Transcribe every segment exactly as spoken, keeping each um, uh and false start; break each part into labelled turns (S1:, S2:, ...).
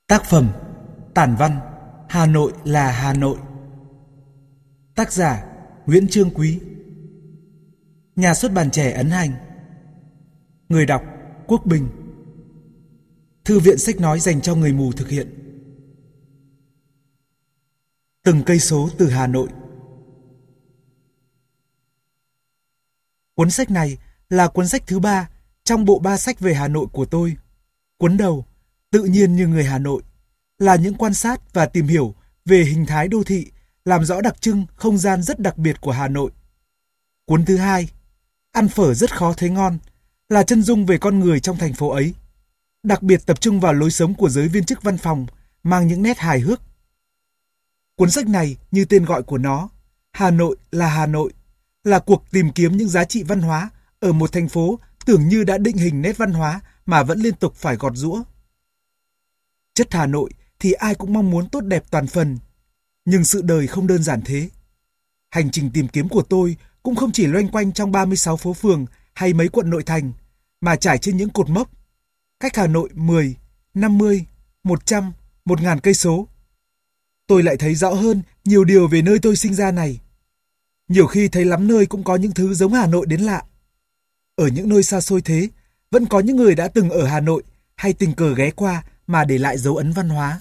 S1: Tác phẩm Tản văn Hà Nội là Hà Nội. Tác giả Nguyễn Chương Quý. Nhà xuất bản Trẻ ấn hành. Người đọc Quốc Bình. Thư viện sách nói dành cho người mù thực hiện. Từng cây số từ Hà Nội. Cuốn sách này là cuốn sách thứ ba trong bộ ba sách về Hà Nội của tôi. Cuốn đầu, Tự nhiên như người Hà Nội, là những quan sát và tìm hiểu về hình thái đô thị, làm rõ đặc trưng không gian rất đặc biệt của Hà Nội. Cuốn thứ hai, Ăn phở rất khó thấy ngon, là chân dung về con người trong thành phố ấy, đặc biệt tập trung vào lối sống của giới viên chức văn phòng, mang những nét hài hước. Cuốn sách này, như tên gọi của nó, Hà Nội là Hà Nội, là cuộc tìm kiếm những giá trị văn hóa ở một thành phố tưởng như đã định hình nét văn hóa mà vẫn liên tục phải gọt giũa. Chất Hà Nội thì ai cũng mong muốn tốt đẹp toàn phần, nhưng sự đời không đơn giản thế. Hành trình tìm kiếm của tôi cũng không chỉ loanh quanh trong ba mươi sáu phố phường hay mấy quận nội thành, mà trải trên những cột mốc, cách Hà Nội mười, năm mươi, một trăm, một ngàn cây số. Tôi lại thấy rõ hơn nhiều điều về nơi tôi sinh ra này. Nhiều khi thấy lắm nơi cũng có những thứ giống Hà Nội đến lạ. Ở những nơi xa xôi thế, vẫn có những người đã từng ở Hà Nội hay tình cờ ghé qua mà để lại dấu ấn văn hóa.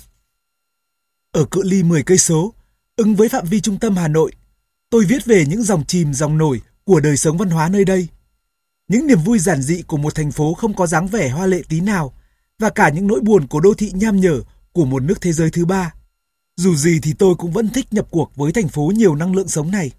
S1: Ở cự ly mười cây số, ứng với phạm vi trung tâm Hà Nội, tôi viết về những dòng chìm dòng nổi của đời sống văn hóa nơi đây. Những niềm vui giản dị của một thành phố không có dáng vẻ hoa lệ tí nào, và cả những nỗi buồn của đô thị nham nhở của một nước thế giới thứ ba. Dù gì thì tôi cũng vẫn thích nhập cuộc với thành phố nhiều năng lượng sống này.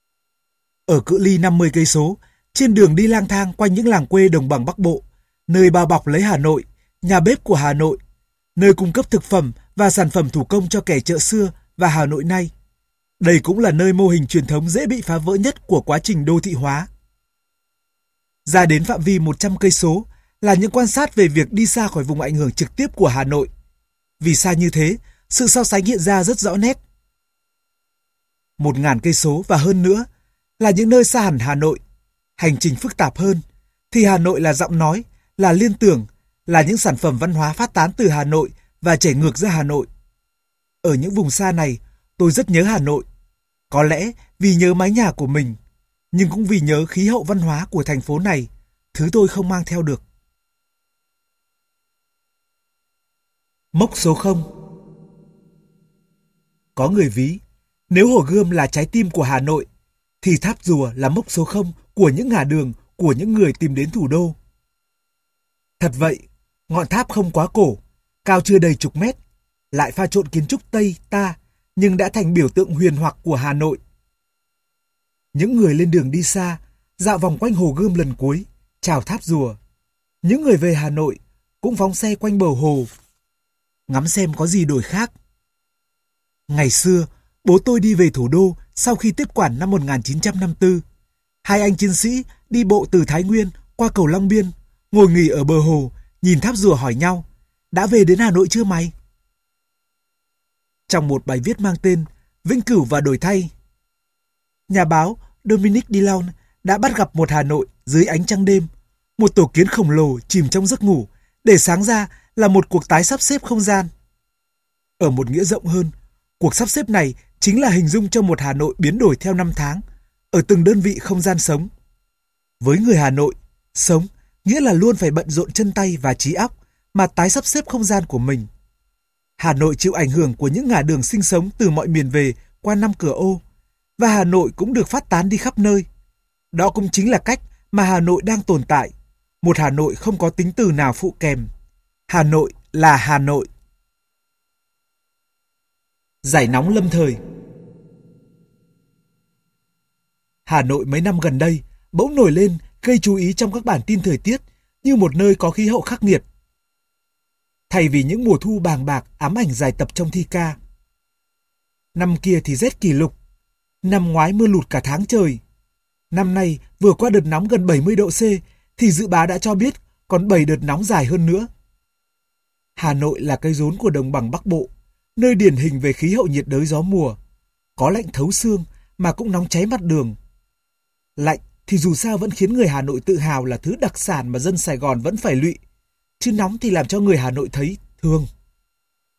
S1: Ở cự ly năm mươi cây số, trên đường đi lang thang quanh những làng quê đồng bằng Bắc Bộ, nơi bao bọc lấy Hà Nội, nhà bếp của Hà Nội, nơi cung cấp thực phẩm và sản phẩm thủ công cho kẻ chợ xưa và Hà Nội nay. Đây cũng là nơi mô hình truyền thống dễ bị phá vỡ nhất của quá trình đô thị hóa. Ra đến phạm vi một trăm cây số là những quan sát về việc đi xa khỏi vùng ảnh hưởng trực tiếp của Hà Nội. Vì xa như thế, sự so sánh hiện ra rất rõ nét. Một ngàn cây số và hơn nữa là những nơi xa hẳn Hà Nội, hành trình phức tạp hơn, thì Hà Nội là giọng nói, là liên tưởng, là những sản phẩm văn hóa phát tán từ Hà Nội và chảy ngược ra Hà Nội. Ở những vùng xa này, tôi rất nhớ Hà Nội. Có lẽ vì nhớ mái nhà của mình, nhưng cũng vì nhớ khí hậu văn hóa của thành phố này, thứ tôi không mang theo được. Mốc số không. Có người ví, nếu Hồ Gươm là trái tim của Hà Nội, thì Tháp Rùa là mốc số không của những ngả đường của những người tìm đến thủ đô. Thật vậy, ngọn tháp không quá cổ, cao chưa đầy chục mét, lại pha trộn kiến trúc Tây ta, nhưng đã thành biểu tượng huyền hoặc của Hà Nội. Những người lên đường đi xa, dạo vòng quanh Hồ Gươm lần cuối, chào Tháp Rùa. Những người về Hà Nội cũng phóng xe quanh bờ hồ, ngắm xem có gì đổi khác. Ngày xưa, bố tôi đi về thủ đô sau khi tiếp quản năm một nghìn chín trăm năm mươi tư. Hai anh chiến sĩ đi bộ từ Thái Nguyên qua cầu Long Biên, ngồi nghỉ ở bờ hồ, nhìn Tháp Rùa hỏi nhau, đã về đến Hà Nội chưa mày? Trong một bài viết mang tên Vĩnh Cửu và Đổi Thay, nhà báo Dominique Dillon đã bắt gặp một Hà Nội dưới ánh trăng đêm, một tổ kiến khổng lồ chìm trong giấc ngủ, để sáng ra là một cuộc tái sắp xếp không gian. Ở một nghĩa rộng hơn, cuộc sắp xếp này chính là hình dung cho một Hà Nội biến đổi theo năm tháng, ở từng đơn vị không gian sống. Với người Hà Nội, sống nghĩa là luôn phải bận rộn chân tay và trí óc mà tái sắp xếp không gian của mình. Hà Nội chịu ảnh hưởng của những ngả đường sinh sống từ mọi miền về qua năm cửa ô, và Hà Nội cũng được phát tán đi khắp nơi. Đó cũng chính là cách mà Hà Nội đang tồn tại, một Hà Nội không có tính từ nào phụ kèm. Hà Nội là Hà Nội. Giải nóng lâm thời. Hà Nội mấy năm gần đây bỗng nổi lên gây chú ý trong các bản tin thời tiết như một nơi có khí hậu khắc nghiệt. Thay vì những mùa thu bàng bạc ám ảnh dài tập trong thi ca. Năm kia thì rét kỷ lục, năm ngoái mưa lụt cả tháng trời. Năm nay vừa qua đợt nóng gần bảy mươi độ C thì dự báo đã cho biết còn bảy đợt nóng dài hơn nữa. Hà Nội là cái rốn của đồng bằng Bắc Bộ, nơi điển hình về khí hậu nhiệt đới gió mùa. Có lạnh thấu xương mà cũng nóng cháy mặt đường. Lạnh thì dù sao vẫn khiến người Hà Nội tự hào là thứ đặc sản mà dân Sài Gòn vẫn phải lụy. Chứ nóng thì làm cho người Hà Nội thấy thương.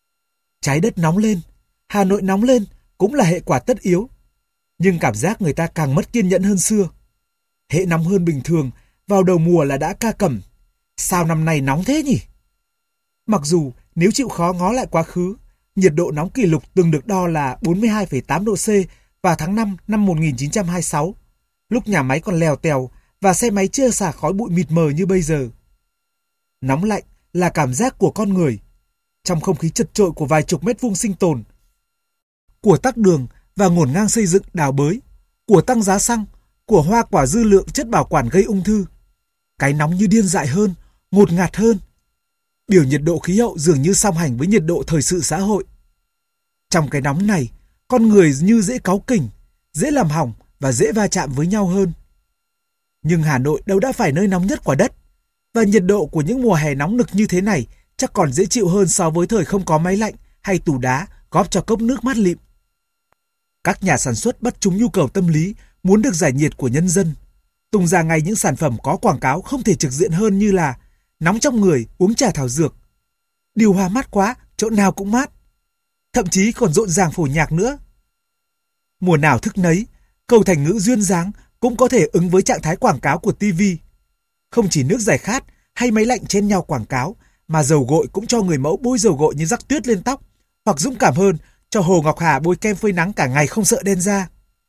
S1: Trái đất nóng lên, Hà Nội nóng lên cũng là hệ quả tất yếu. Nhưng cảm giác người ta càng mất kiên nhẫn hơn xưa. Hễ nóng hơn bình thường, vào đầu mùa là đã ca cẩm. Sao năm nay nóng thế nhỉ? Mặc dù nếu chịu khó ngó lại quá khứ, nhiệt độ nóng kỷ lục từng được đo là bốn mươi hai phẩy tám độ C vào tháng năm năm một nghìn chín trăm hai mươi sáu, lúc nhà máy còn lèo tèo và xe máy chưa xả khói bụi mịt mờ như bây giờ. Nóng lạnh là cảm giác của con người. Trong không khí chật chội của vài chục mét vuông sinh tồn, của tắc đường và ngổn ngang xây dựng đào bới, của tăng giá xăng, của hoa quả dư lượng chất bảo quản gây ung thư. Cái nóng như điên dại hơn, ngột ngạt hơn. Biểu nhiệt độ khí hậu dường như song hành với nhiệt độ thời sự xã hội. Trong cái nóng này, con người như dễ cáu kỉnh, dễ làm hỏng và dễ va chạm với nhau hơn. Nhưng Hà Nội đâu đã phải nơi nóng nhất quả đất, và nhiệt độ của những mùa hè nóng nực như thế này chắc còn dễ chịu hơn so với thời không có máy lạnh hay tủ đá góp cho cốc nước mát lịm. Các nhà sản xuất bắt trúng nhu cầu tâm lý muốn được giải nhiệt của nhân dân, tung ra ngay những sản phẩm có quảng cáo không thể trực diện hơn như là nóng trong người, uống trà thảo dược, điều hòa mát quá, chỗ nào cũng mát. Thậm chí còn rộn ràng phổ nhạc nữa. Mùa nào thức nấy, câu thành ngữ duyên dáng cũng có thể ứng với trạng thái quảng cáo của ti vi. Không chỉ nước giải khát hay máy lạnh chen nhau quảng cáo, mà dầu gội cũng cho người mẫu bôi dầu gội như rắc tuyết lên tóc, hoặc dũng cảm hơn, cho Hồ Ngọc Hà bôi kem phơi nắng cả ngày không sợ đen da.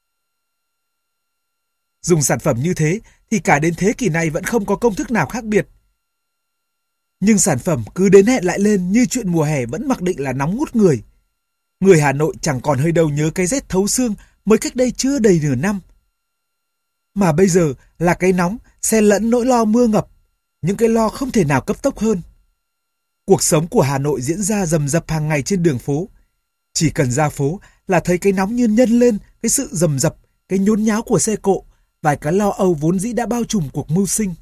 S1: Dùng sản phẩm như thế thì cả đến thế kỷ này vẫn không có công thức nào khác biệt. Nhưng sản phẩm cứ đến hẹn lại lên như chuyện mùa hè vẫn mặc định là nóng ngút người. Người Hà Nội chẳng còn hơi đâu nhớ cái rét thấu xương mới cách đây chưa đầy nửa năm. Mà bây giờ là cái nóng xen lẫn nỗi lo mưa ngập, những cái lo không thể nào cấp tốc hơn. Cuộc sống của Hà Nội diễn ra rầm rập hàng ngày trên đường phố. Chỉ cần ra phố là thấy cái nóng như nhân lên cái sự rầm rập, cái nhốn nháo của xe cộ, vài cái lo âu vốn dĩ đã bao trùm cuộc mưu sinh.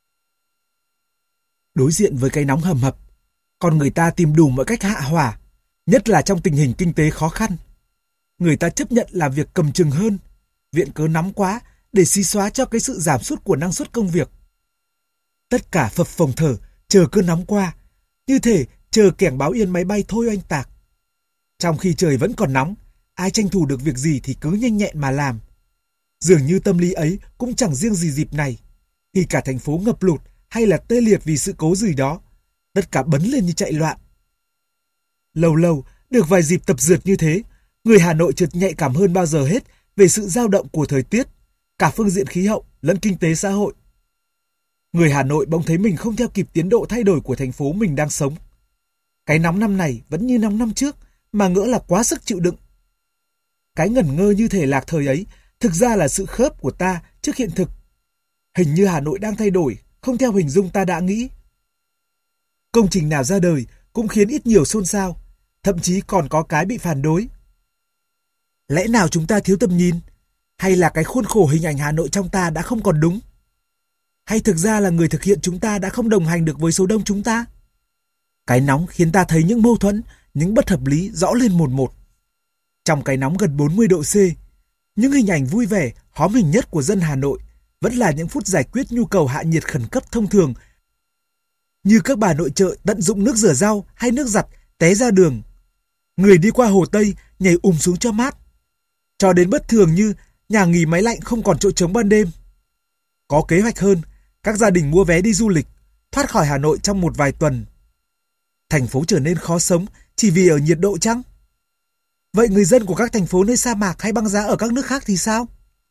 S1: Đối diện với cái nóng hầm hập, con người ta tìm đủ mọi cách hạ hỏa, nhất là trong tình hình kinh tế khó khăn. Người ta chấp nhận làm việc cầm chừng hơn, viện cớ nóng quá để xí xóa cho cái sự giảm sút của năng suất công việc. Tất cả phập phồng thở, chờ cơn nóng qua, như thể chờ kẻng báo yên máy bay thôi oanh tạc. Trong khi trời vẫn còn nóng, ai tranh thủ được việc gì thì cứ nhanh nhẹn mà làm. Dường như tâm lý ấy cũng chẳng riêng gì dịp này. Khi cả thành phố ngập lụt hay là tê liệt vì sự cố gì đó, tất cả bấn lên như chạy loạn. Lâu lâu, được vài dịp tập dượt như thế, người Hà Nội chợt nhạy cảm hơn bao giờ hết về sự dao động của thời tiết, cả phương diện khí hậu lẫn kinh tế xã hội. Người Hà Nội bỗng thấy mình không theo kịp tiến độ thay đổi của thành phố mình đang sống. Cái nóng năm này vẫn như nóng năm trước, mà ngỡ là quá sức chịu đựng. Cái ngẩn ngơ như thể lạc thời ấy thực ra là sự khớp của ta trước hiện thực. Hình như Hà Nội đang thay đổi, không theo hình dung ta đã nghĩ. Công trình nào ra đời cũng khiến ít nhiều xôn xao, thậm chí còn có cái bị phản đối. Lẽ nào chúng ta thiếu tầm nhìn? Hay là cái khuôn khổ hình ảnh Hà Nội trong ta đã không còn đúng? Hay thực ra là người thực hiện chúng ta đã không đồng hành được với số đông chúng ta? Cái nóng khiến ta thấy những mâu thuẫn, những bất hợp lý rõ lên một một. Trong cái nóng gần bốn mươi độ C, những hình ảnh vui vẻ, hóm hình nhất của dân Hà Nội vẫn là những phút giải quyết nhu cầu hạ nhiệt khẩn cấp thông thường, như các bà nội trợ tận dụng nước rửa rau hay nước giặt té ra đường, người đi qua Hồ Tây nhảy ùm xuống cho mát, cho đến bất thường như nhà nghỉ máy lạnh không còn chỗ trống ban đêm. Có kế hoạch hơn, các gia đình mua vé đi du lịch, thoát khỏi Hà Nội trong một vài tuần. Thành phố trở nên khó sống chỉ vì ở nhiệt độ chăng? Vậy người dân của các thành phố nơi sa mạc hay băng giá ở các nước khác thì sao?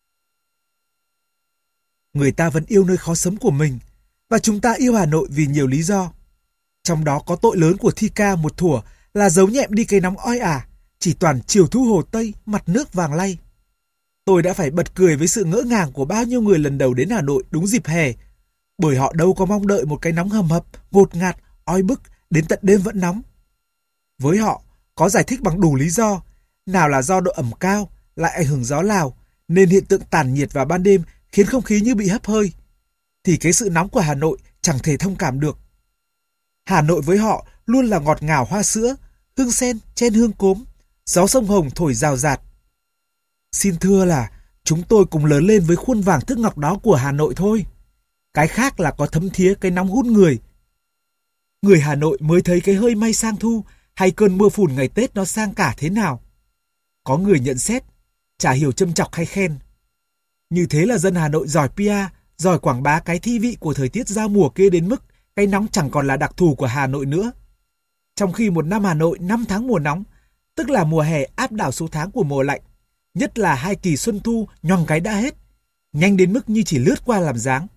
S1: Người ta vẫn yêu nơi khó sống của mình, và chúng ta yêu Hà Nội vì nhiều lý do. Trong đó có tội lớn của thi ca một thuở là giấu nhẹm đi cái nóng oi ả, chỉ toàn chiều thu Hồ Tây, mặt nước vàng lay. Tôi đã phải bật cười với sự ngỡ ngàng của bao nhiêu người lần đầu đến Hà Nội đúng dịp hè, bởi họ đâu có mong đợi một cái nóng hầm hập, ngột ngạt, oi bức, đến tận đêm vẫn nóng. Với họ, có giải thích bằng đủ lý do, nào là do độ ẩm cao, lại ảnh hưởng gió Lào, nên hiện tượng tản nhiệt vào ban đêm khiến không khí như bị hấp hơi, thì cái sự nóng của Hà Nội chẳng thể thông cảm được. Hà Nội với họ luôn là ngọt ngào hoa sữa, hương sen chen hương cốm, gió sông Hồng thổi rào rạt. Xin thưa là chúng tôi cùng lớn lên với khuôn vàng thước ngọc đó của Hà Nội thôi. Cái khác là có thấm thía cái nóng hút người. Người Hà Nội mới thấy cái hơi may sang thu, hay cơn mưa phùn ngày Tết nó sang cả thế nào. Có người nhận xét, chả hiểu châm chọc hay khen. Như thế là dân Hà Nội giỏi pê e rờ, giỏi quảng bá cái thi vị của thời tiết giao mùa kia đến mức cái nóng chẳng còn là đặc thù của Hà Nội nữa. Trong khi một năm Hà Nội năm tháng mùa nóng, tức là mùa hè áp đảo số tháng của mùa lạnh, nhất là hai kỳ xuân thu nhoằng cái đã hết, nhanh đến mức như chỉ lướt qua làm dáng.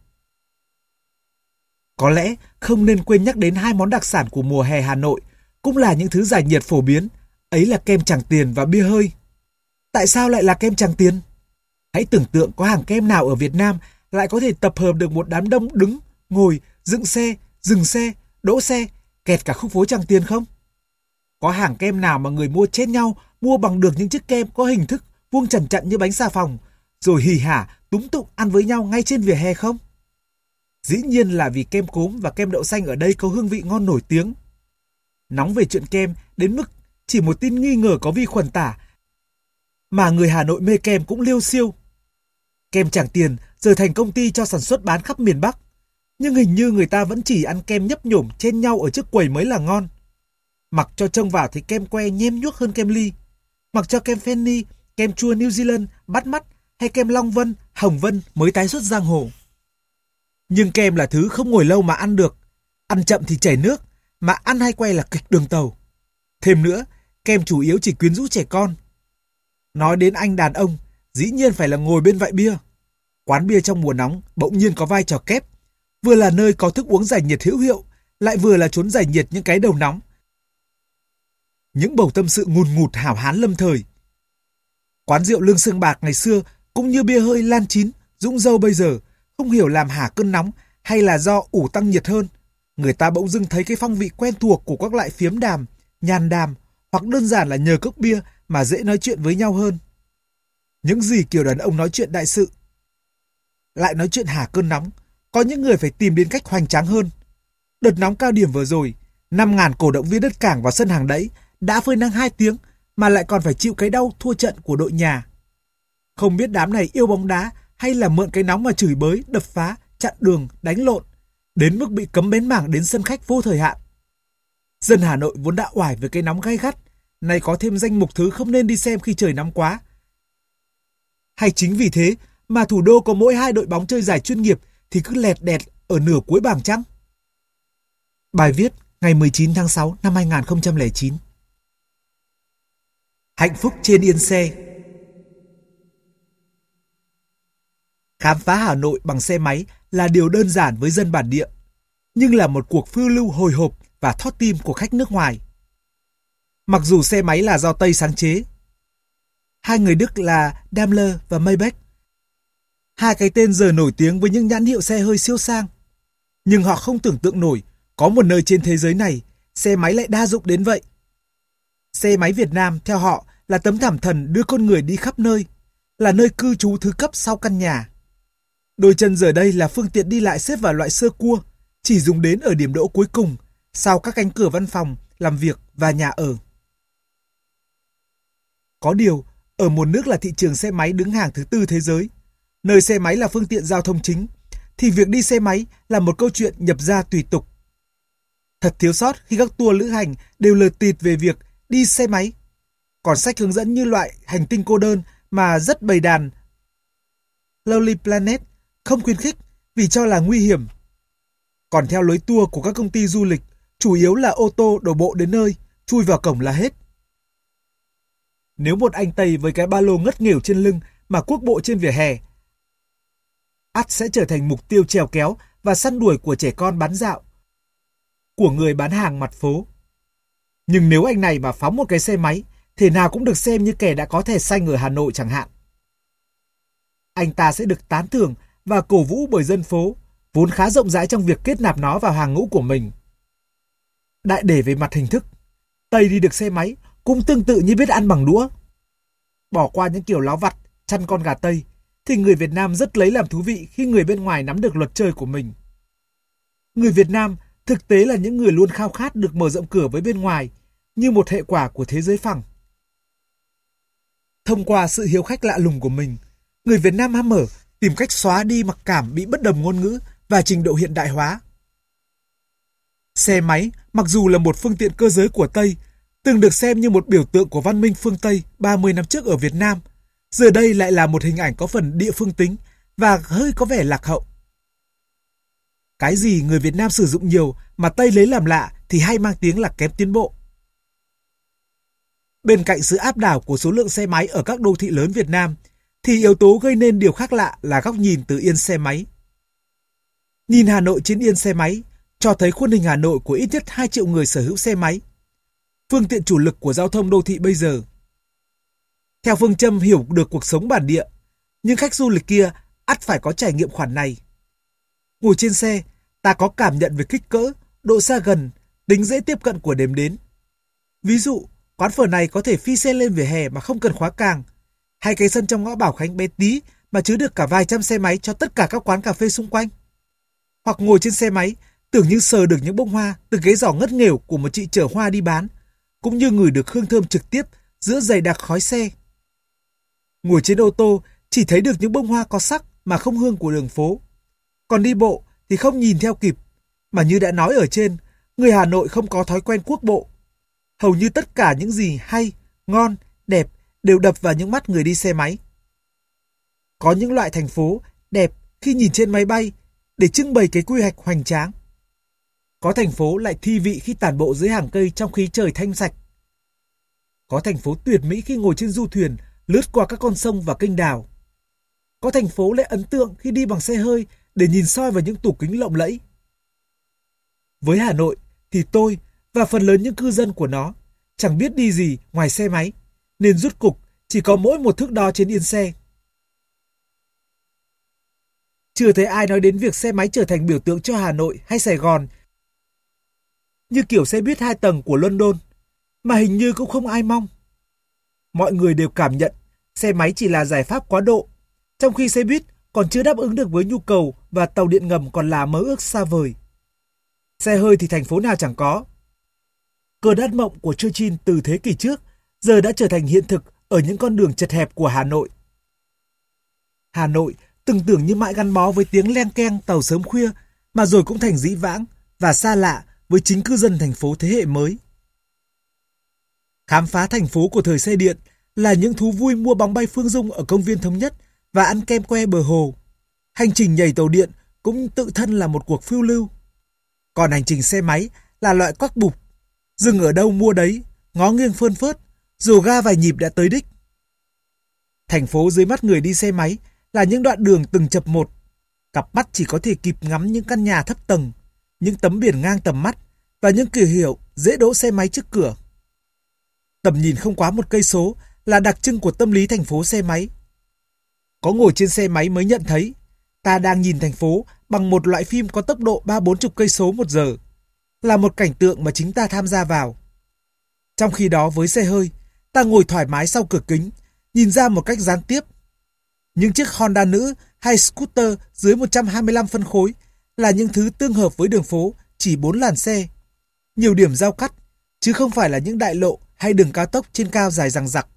S1: Có lẽ không nên quên nhắc đến hai món đặc sản của mùa hè Hà Nội, cũng là những thứ giải nhiệt phổ biến, ấy là kem Tràng Tiền và bia hơi. Tại sao lại là kem Tràng Tiền? Hãy tưởng tượng có hàng kem nào ở Việt Nam lại có thể tập hợp được một đám đông đứng, ngồi, dựng xe, dừng xe, đỗ xe, kẹt cả khúc phố Tràng Tiền không? Có hàng kem nào mà người mua chen nhau mua bằng được những chiếc kem có hình thức vuông chằn chặn như bánh xà phòng, rồi hì hả túm tụm ăn với nhau ngay trên vỉa hè không? Dĩ nhiên là vì kem cốm và kem đậu xanh ở đây có hương vị ngon nổi tiếng. Nóng về chuyện kem đến mức chỉ một tin nghi ngờ có vi khuẩn tả mà người Hà Nội mê kem cũng liêu xiêu. Kem Tràng Tiền giờ thành công ty cho sản xuất bán khắp miền Bắc, nhưng hình như người ta vẫn chỉ ăn kem nhấp nhổm chen nhau ở trước quầy mới là ngon. Mặc cho trông vào thì kem que nhem nhuốc hơn kem ly, mặc cho kem Fanny, kem chua New Zealand bắt mắt hay kem Long Vân, Hồng Vân mới tái xuất giang hồ. Nhưng kem là thứ không ngồi lâu mà ăn được, ăn chậm thì chảy nước, mà ăn hay quay là kịch đường tàu. Thêm nữa, kem chủ yếu chỉ quyến rũ trẻ con. Nói đến anh đàn ông, dĩ nhiên phải là ngồi bên vại bia. Quán bia trong mùa nóng bỗng nhiên có vai trò kép, vừa là nơi có thức uống giải nhiệt hữu hiệu, lại vừa là chốn giải nhiệt những cái đầu nóng. Những bầu tâm sự ngùn ngụt hảo hán lâm thời. Quán rượu Lương Xương Bạc ngày xưa cũng như bia hơi Lan Chín, Dũng Dâu bây giờ, không hiểu làm hả cơn nóng hay là do ủ tăng nhiệt hơn. Người ta bỗng dưng thấy cái phong vị quen thuộc của các loại phiếm đàm, nhàn đàm, hoặc đơn giản là nhờ cốc bia mà dễ nói chuyện với nhau hơn. Những gì kiểu đàn ông nói chuyện đại sự, lại nói chuyện hả cơn nóng, có những người phải tìm đến cách hoành tráng hơn. Đợt nóng cao điểm vừa rồi, năm ngàn cổ động viên đất Cảng vào sân Hàng Đẫy đã phơi nắng hai tiếng mà lại còn phải chịu cái đau thua trận của đội nhà. Không biết đám này yêu bóng đá hay là mượn cái nóng mà chửi bới, đập phá, chặn đường, đánh lộn, đến mức bị cấm bến mảng đến sân khách vô thời hạn. Dân Hà Nội vốn đã oải với cái nóng gay gắt, nay có thêm danh mục thứ không nên đi xem khi trời nóng quá. Hay chính vì thế mà thủ đô có mỗi hai đội bóng chơi giải chuyên nghiệp thì cứ lẹt đẹt ở nửa cuối bảng chăng? Bài viết ngày mười chín tháng sáu năm hai nghìn không trăm lẻ chín. Hạnh phúc trên yên xe. Khám phá Hà Nội bằng xe máy là điều đơn giản với dân bản địa, nhưng là một cuộc phiêu lưu hồi hộp và thót tim của khách nước ngoài. Mặc dù xe máy là do Tây sáng chế, hai người Đức là Daimler và Maybach, hai cái tên giờ nổi tiếng với những nhãn hiệu xe hơi siêu sang, nhưng họ không tưởng tượng nổi có một nơi trên thế giới này xe máy lại đa dụng đến vậy. Xe máy Việt Nam theo họ là tấm thảm thần đưa con người đi khắp nơi, là nơi cư trú thứ cấp sau căn nhà. Đôi chân giờ đây là phương tiện đi lại xếp vào loại sơ cua, chỉ dùng đến ở điểm đỗ cuối cùng, sau các cánh cửa văn phòng, làm việc và nhà ở. Có điều, ở một nước là thị trường xe máy đứng hàng thứ tư thế giới, nơi xe máy là phương tiện giao thông chính, thì việc đi xe máy là một câu chuyện nhập ra tùy tục. Thật thiếu sót khi các tour lữ hành đều lờ tịt về việc đi xe máy. Còn sách hướng dẫn như loại hành tinh cô đơn mà rất bầy đàn Lonely Planet không khuyến khích vì cho là nguy hiểm. Còn theo lối tour của các công ty du lịch, chủ yếu là ô tô đổ bộ đến nơi, chui vào cổng là hết. Nếu một anh Tây với cái ba lô ngất nghỉu trên lưng mà cuốc bộ trên vỉa hè, ắt sẽ trở thành mục tiêu trèo kéo và săn đuổi của trẻ con bán dạo, của người bán hàng mặt phố. Nhưng nếu anh này mà phóng một cái xe máy, thể nào cũng được xem như kẻ đã có thẻ xanh ở Hà Nội chẳng hạn. Anh ta sẽ được tán thưởng và cổ vũ bởi dân phố, vốn khá rộng rãi trong việc kết nạp nó vào hàng ngũ của mình. Đại để về mặt hình thức, Tây đi được xe máy cũng tương tự như biết ăn bằng đũa. Bỏ qua những kiểu láo vặt, chăn con gà Tây, thì người Việt Nam rất lấy làm thú vị khi người bên ngoài nắm được luật chơi của mình. Người Việt Nam thực tế là những người luôn khao khát được mở rộng cửa với bên ngoài, như một hệ quả của thế giới phẳng. Thông qua sự hiếu khách lạ lùng của mình, người Việt Nam ham mở tìm cách xóa đi mặc cảm bị bất đồng ngôn ngữ và trình độ hiện đại hóa. Xe máy, mặc dù là một phương tiện cơ giới của Tây, từng được xem như một biểu tượng của văn minh phương Tây ba mươi năm trước ở Việt Nam, giờ đây lại là một hình ảnh có phần địa phương tính và hơi có vẻ lạc hậu. Cái gì người Việt Nam sử dụng nhiều mà Tây lấy làm lạ thì hay mang tiếng là kém tiến bộ. Bên cạnh sự áp đảo của số lượng xe máy ở các đô thị lớn Việt Nam, thì yếu tố gây nên điều khác lạ là góc nhìn từ yên xe máy. Nhìn Hà Nội trên yên xe máy cho thấy khuôn hình Hà Nội của ít nhất hai triệu người sở hữu xe máy, phương tiện chủ lực của giao thông đô thị bây giờ. Theo phương châm hiểu được cuộc sống bản địa, nhưng khách du lịch kia ắt phải có trải nghiệm khoản này. Ngồi trên xe, ta có cảm nhận về kích cỡ, độ xa gần, tính dễ tiếp cận của điểm đến. Ví dụ, quán phở này có thể phi xe lên vỉa hè mà không cần khóa càng, hay cái sân trong ngõ Bảo Khánh bé tí mà chứa được cả vài trăm xe máy cho tất cả các quán cà phê xung quanh. Hoặc ngồi trên xe máy, tưởng như sờ được những bông hoa từ ghế giỏ ngất nghèo của một chị chở hoa đi bán, cũng như ngửi được hương thơm trực tiếp giữa dày đặc khói xe. Ngồi trên ô tô, chỉ thấy được những bông hoa có sắc mà không hương của đường phố. Còn đi bộ thì không nhìn theo kịp, mà như đã nói ở trên, người Hà Nội không có thói quen quốc bộ. Hầu như tất cả những gì hay, ngon, đẹp đều đập vào những mắt người đi xe máy. Có những loại thành phố đẹp khi nhìn trên máy bay để trưng bày cái quy hoạch hoành tráng. Có thành phố lại thi vị khi tản bộ dưới hàng cây trong khí trời thanh sạch. Có thành phố tuyệt mỹ khi ngồi trên du thuyền lướt qua các con sông và kênh đào. Có thành phố lại ấn tượng khi đi bằng xe hơi để nhìn soi vào những tủ kính lộng lẫy. Với Hà Nội thì tôi và phần lớn những cư dân của nó chẳng biết đi gì ngoài xe máy, nên rút cục chỉ có mỗi một thước đo trên yên xe. Chưa thấy ai nói đến việc xe máy trở thành biểu tượng cho Hà Nội hay Sài Gòn như kiểu xe buýt hai tầng của London, mà hình như cũng không ai mong. Mọi người đều cảm nhận xe máy chỉ là giải pháp quá độ, trong khi xe buýt còn chưa đáp ứng được với nhu cầu và tàu điện ngầm còn là mơ ước xa vời. Xe hơi thì thành phố nào chẳng có. Cơn ác mộng của Churchill từ thế kỷ trước giờ đã trở thành hiện thực ở những con đường chật hẹp của Hà Nội. Hà Nội từng tưởng như mãi gắn bó với tiếng leng keng tàu sớm khuya, mà rồi cũng thành dĩ vãng và xa lạ với chính cư dân thành phố thế hệ mới. Khám phá thành phố của thời xe điện là những thú vui mua bóng bay Phương Dung ở công viên Thống Nhất và ăn kem que bờ hồ. Hành trình nhảy tàu điện cũng tự thân là một cuộc phiêu lưu. Còn hành trình xe máy là loại quắc bục, dừng ở đâu mua đấy, ngó nghiêng phơn phớt, rồ ga vài nhịp đã tới đích. Thành phố dưới mắt người đi xe máy là những đoạn đường từng chập một. Cặp mắt chỉ có thể kịp ngắm những căn nhà thấp tầng, những tấm biển ngang tầm mắt và những cửa hiệu dễ đỗ xe máy trước cửa. Tầm nhìn không quá một cây số là đặc trưng của tâm lý thành phố xe máy. Có ngồi trên xe máy mới nhận thấy ta đang nhìn thành phố bằng một loại phim có tốc độ ba bốn chục cây số một giờ, là một cảnh tượng mà chính ta tham gia vào. Trong khi đó với xe hơi, ta ngồi thoải mái sau cửa kính, nhìn ra một cách gián tiếp. Những chiếc Honda nữ hay scooter dưới một trăm hai mươi lăm phân khối là những thứ tương hợp với đường phố chỉ bốn làn xe, nhiều điểm giao cắt, chứ không phải là những đại lộ hay đường cao tốc trên cao dài dằng dặc.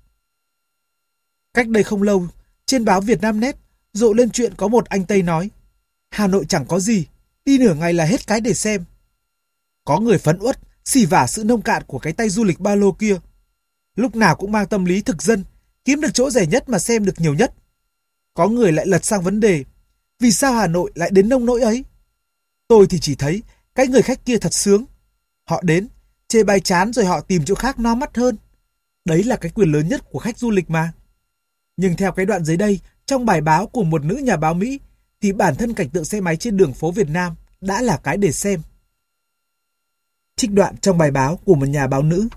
S1: Cách đây không lâu, trên báo Vietnamnet rộ lên chuyện có một anh Tây nói: Hà Nội chẳng có gì, đi nửa ngày là hết cái để xem. Có người phẫn uất xỉ vả sự nông cạn của cái tay du lịch ba lô kia. Lúc nào cũng mang tâm lý thực dân, kiếm được chỗ rẻ nhất mà xem được nhiều nhất. Có người lại lật sang vấn đề: vì sao Hà Nội lại đến nông nỗi ấy? Tôi thì chỉ thấy cái người khách kia thật sướng. Họ đến, chê bai chán rồi họ tìm chỗ khác no mắt hơn. Đấy là cái quyền lớn nhất của khách du lịch mà. Nhưng theo cái đoạn dưới đây, trong bài báo của một nữ nhà báo Mỹ, thì bản thân cảnh tượng xe máy trên đường phố Việt Nam đã là cái để xem. Trích đoạn trong bài báo của một nhà báo nữ.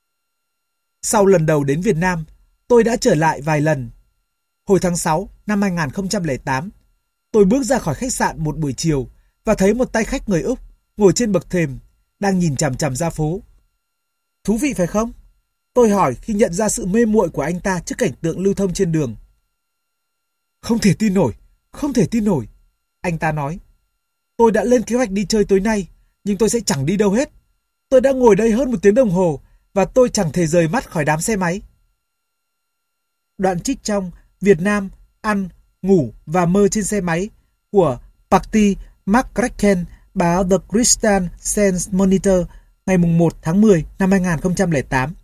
S1: Sau lần đầu đến Việt Nam, tôi đã trở lại vài lần. Hồi tháng sáu năm hai nghìn không trăm lẻ tám, tôi bước ra khỏi khách sạn một buổi chiều và thấy một tay khách người Úc ngồi trên bậc thềm, đang nhìn chằm chằm ra phố. Thú vị phải không? Tôi hỏi khi nhận ra sự mê muội của anh ta trước cảnh tượng lưu thông trên đường. Không thể tin nổi, không thể tin nổi, anh ta nói. Tôi đã lên kế hoạch đi chơi tối nay, nhưng tôi sẽ chẳng đi đâu hết. Tôi đã ngồi đây hơn một tiếng đồng hồ và tôi chẳng thể rời mắt khỏi đám xe máy. Đoạn trích trong Việt Nam, ăn, ngủ và mơ trên xe máy của Patty McCracken, báo The Christian Science Monitor ngày một tháng mười năm hai nghìn không trăm lẻ tám.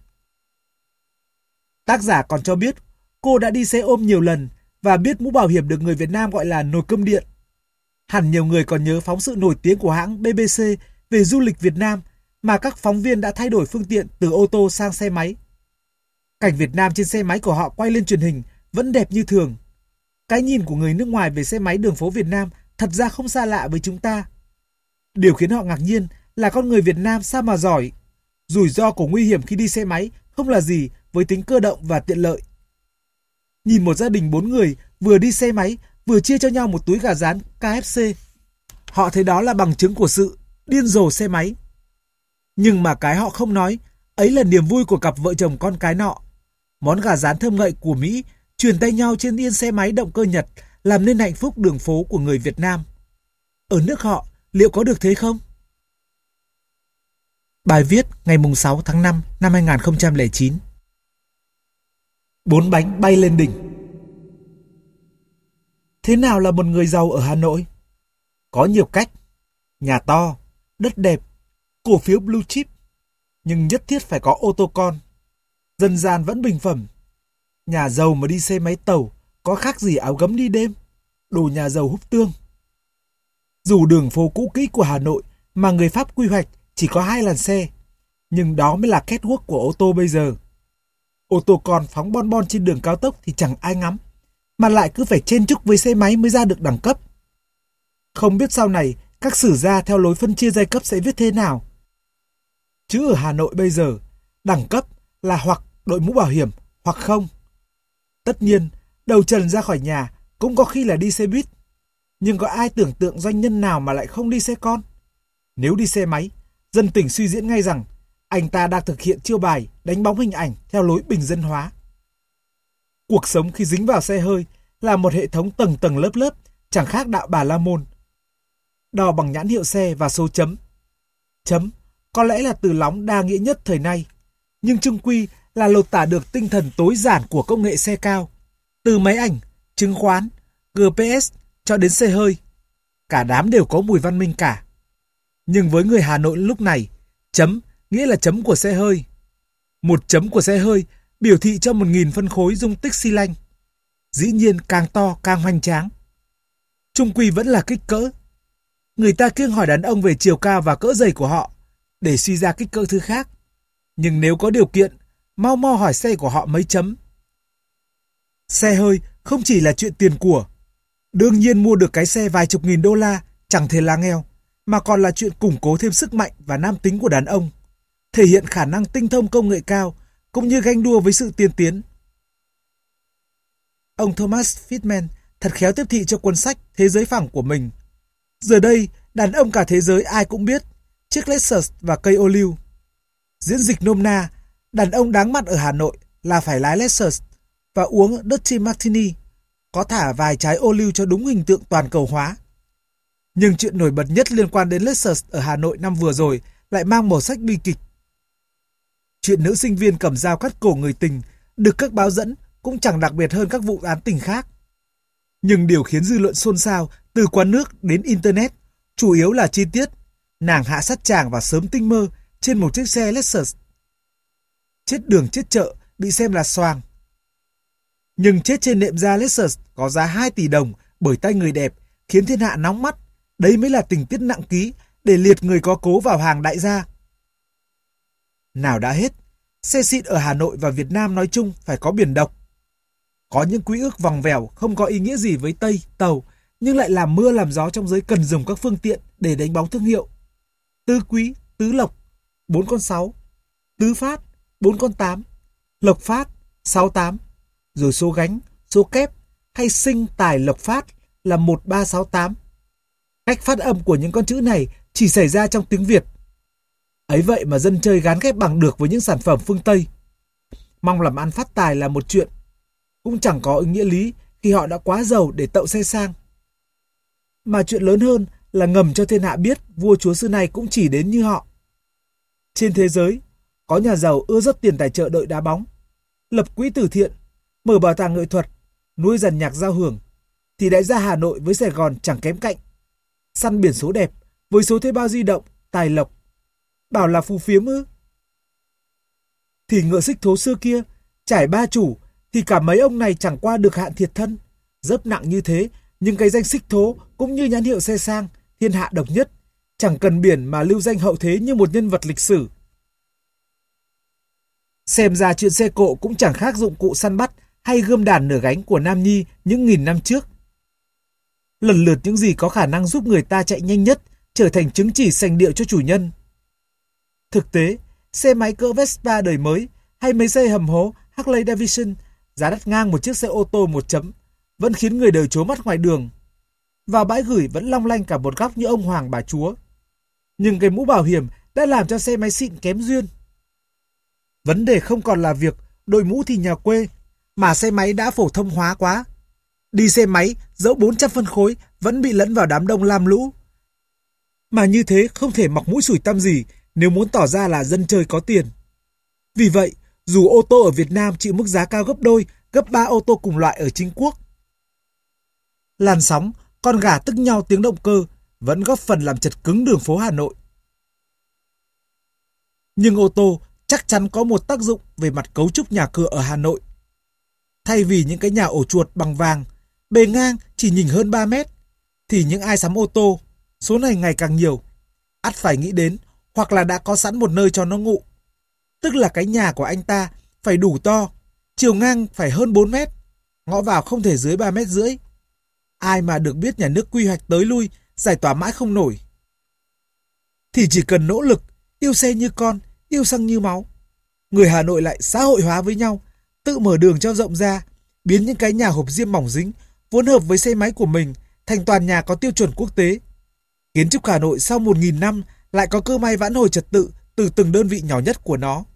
S1: Tác giả còn cho biết cô đã đi xe ôm nhiều lần và biết mũ bảo hiểm được người Việt Nam gọi là nồi cơm điện. Hẳn nhiều người còn nhớ phóng sự nổi tiếng của hãng bê bê xê về du lịch Việt Nam mà các phóng viên đã thay đổi phương tiện từ ô tô sang xe máy. Cảnh Việt Nam trên xe máy của họ quay lên truyền hình vẫn đẹp như thường. Cái nhìn của người nước ngoài về xe máy đường phố Việt Nam thật ra không xa lạ với chúng ta. Điều khiến họ ngạc nhiên là con người Việt Nam sao mà giỏi. Rủi ro của nguy hiểm khi đi xe máy không là gì với tính cơ động và tiện lợi. Nhìn một gia đình bốn người vừa đi xe máy vừa chia cho nhau một túi gà rán ca ép xê. Họ thấy đó là bằng chứng của sự điên rồ xe máy. Nhưng mà cái họ không nói, ấy là niềm vui của cặp vợ chồng con cái nọ. Món gà rán thơm ngậy của Mỹ truyền tay nhau trên yên xe máy động cơ Nhật làm nên hạnh phúc đường phố của người Việt Nam. Ở nước họ, liệu có được thế không? Bài viết ngày sáu tháng năm năm hai nghìn không trăm lẻ chín. Bốn bánh bay lên đỉnh. Thế nào là một người giàu ở Hà Nội? Có nhiều cách. Nhà to, đất đẹp, cổ phiếu blue chip. Nhưng nhất thiết phải có ô tô con. Dân gian vẫn bình phẩm. Nhà giàu mà đi xe máy tàu có khác gì áo gấm đi đêm. Đồ nhà giàu húp tương. Dù đường phố cũ kỹ của Hà Nội mà người Pháp quy hoạch chỉ có hai làn xe, nhưng đó mới là catwalk của ô tô bây giờ. Ô tô con phóng bon bon trên đường cao tốc thì chẳng ai ngắm, mà lại cứ phải chen chúc với xe máy mới ra được đẳng cấp. Không biết sau này các sử gia theo lối phân chia giai cấp sẽ viết thế nào. Chứ ở Hà Nội bây giờ, đẳng cấp là hoặc đội mũ bảo hiểm hoặc không. Tất nhiên, đầu trần ra khỏi nhà cũng có khi là đi xe buýt. Nhưng có ai tưởng tượng doanh nhân nào mà lại không đi xe con? Nếu đi xe máy, dân tỉnh suy diễn ngay rằng anh ta đang thực hiện chiêu bài đánh bóng hình ảnh theo lối bình dân hóa. Cuộc sống khi dính vào xe hơi là một hệ thống tầng tầng lớp lớp, chẳng khác đạo Bà La Môn. Đo bằng nhãn hiệu xe và số chấm. Chấm có lẽ là từ lóng đa nghĩa nhất thời nay, nhưng chung quy là lột tả được tinh thần tối giản của công nghệ xe cao. Từ máy ảnh, chứng khoán, giê pê ét cho đến xe hơi, cả đám đều có mùi văn minh cả. Nhưng với người Hà Nội lúc này, chấm nghĩa là chấm của xe hơi. Một chấm của xe hơi biểu thị cho một nghìn phân khối dung tích xi lanh. Dĩ nhiên càng to càng hoành tráng. Chung quy vẫn là kích cỡ. Người ta kiêng hỏi đàn ông về chiều cao và cỡ giày của họ để suy ra kích cỡ thứ khác. Nhưng nếu có điều kiện, mau mau hỏi xe của họ mấy chấm. Xe hơi không chỉ là chuyện tiền của. Đương nhiên mua được cái xe vài chục nghìn đô la chẳng thể là nghèo, mà còn là chuyện củng cố thêm sức mạnh và nam tính của đàn ông, thể hiện khả năng tinh thông công nghệ cao, cũng như ganh đua với sự tiên tiến. Ông Thomas Friedman thật khéo tiếp thị cho cuốn sách Thế giới phẳng của mình. Giờ đây, đàn ông cả thế giới ai cũng biết chiếc Lexus và cây ô liu. Diễn dịch nôm na, đàn ông đáng mặt ở Hà Nội là phải lái Lexus và uống Dirty Martini, có thả vài trái ô liu cho đúng hình tượng toàn cầu hóa. Nhưng chuyện nổi bật nhất liên quan đến Lexus ở Hà Nội năm vừa rồi lại mang màu sắc bi kịch. Chuyện nữ sinh viên cầm dao cắt cổ người tình được các báo dẫn cũng chẳng đặc biệt hơn các vụ án tình khác. Nhưng điều khiến dư luận xôn xao từ quán nước đến Internet chủ yếu là chi tiết nàng hạ sát chàng vào sớm tinh mơ trên một chiếc xe Lexus. Chết đường chết chợ bị xem là xoàng. Nhưng chết trên nệm da Lexus có giá hai tỷ đồng bởi tay người đẹp khiến thiên hạ nóng mắt. Đấy mới là tình tiết nặng ký để liệt người có cố vào hàng đại gia. Nào đã hết, xe xịn ở Hà Nội và Việt Nam nói chung phải có biển độc. Có những quy ước vòng vèo không có ý nghĩa gì với Tây, Tàu, nhưng lại làm mưa làm gió trong giới cần dùng các phương tiện để đánh bóng thương hiệu. Tứ Quý, Tứ Lộc, bốn con sáu, Tứ Phát, bốn con tám, Lộc Phát, sáu tám, rồi số gánh, số kép hay sinh tài Lộc Phát là một ba sáu tám. Cách phát âm của những con chữ này chỉ xảy ra trong tiếng Việt. Ấy vậy mà dân chơi gán ghép bằng được với những sản phẩm phương Tây. Mong làm ăn phát tài là một chuyện, cũng chẳng có ý nghĩa lý khi họ đã quá giàu để tậu xe sang. Mà chuyện lớn hơn là ngầm cho thiên hạ biết vua chúa xưa này cũng chỉ đến như họ. Trên thế giới, có nhà giàu ưa rất tiền tài trợ đợi đá bóng, lập quỹ từ thiện, mở bảo tàng nghệ thuật, nuôi dàn nhạc giao hưởng, thì đại gia Hà Nội với Sài Gòn chẳng kém cạnh. Săn biển số đẹp với số thuê bao di động, tài lộc. Bảo là phù phiếm ư? Thì ngựa xích thố xưa kia, Trải ba chủ thì cả mấy ông này chẳng qua được hạn thiệt thân. Dớp nặng như thế, nhưng cái danh xích thố cũng như nhãn hiệu xe sang, thiên hạ độc nhất, chẳng cần biển mà lưu danh hậu thế như một nhân vật lịch sử. Xem ra chuyện xe cộ cũng chẳng khác dụng cụ săn bắt hay gươm đàn nửa gánh của Nam Nhi những nghìn năm trước. Lần lượt những gì có khả năng giúp người ta chạy nhanh nhất trở thành chứng chỉ sành điệu cho chủ nhân. Thực tế, xe máy cỡ Vespa đời mới hay mấy xe hầm hố Harley Davidson giá đắt ngang một chiếc xe ô tô một chấm vẫn khiến người đời trố mắt ngoài đường. Vào bãi gửi vẫn long lanh cả một góc như ông hoàng bà chúa. Nhưng cái mũ bảo hiểm đã làm cho xe máy xịn kém duyên. Vấn đề không còn là việc đội mũ thì nhà quê, mà xe máy đã phổ thông hóa quá. Đi xe máy dẫu bốn trăm phân khối vẫn bị lẫn vào đám đông lam lũ. Mà như thế không thể mọc mũi xủi tăm gì nếu muốn tỏ ra là dân chơi có tiền. Vì vậy, dù ô tô ở Việt Nam chịu mức giá cao gấp đôi, gấp ba ô tô cùng loại ở chính quốc, làn sóng, con gà tức nhau tiếng động cơ vẫn góp phần làm chật cứng đường phố Hà Nội. Nhưng ô tô chắc chắn có một tác dụng về mặt cấu trúc nhà cửa ở Hà Nội. Thay vì những cái nhà ổ chuột bằng vàng, bề ngang chỉ nhỉnh hơn ba mét, thì những ai sắm ô tô, số này ngày càng nhiều, ắt phải nghĩ đến hoặc là đã có sẵn một nơi cho nó ngụ. Tức là cái nhà của anh ta phải đủ to, chiều ngang phải hơn bốn mét, ngõ vào không thể dưới ba mét rưỡi. Ai mà được biết nhà nước quy hoạch tới lui, giải tỏa mãi không nổi. Thì chỉ cần nỗ lực, yêu xe như con, yêu xăng như máu. Người Hà Nội lại xã hội hóa với nhau, tự mở đường cho rộng ra, biến những cái nhà hộp diêm mỏng dính, vốn hợp với xe máy của mình, thành toàn nhà có tiêu chuẩn quốc tế. Kiến trúc Hà Nội sau một nghìn năm lại có cơ may vãn hồi trật tự từ từng đơn vị nhỏ nhất của nó.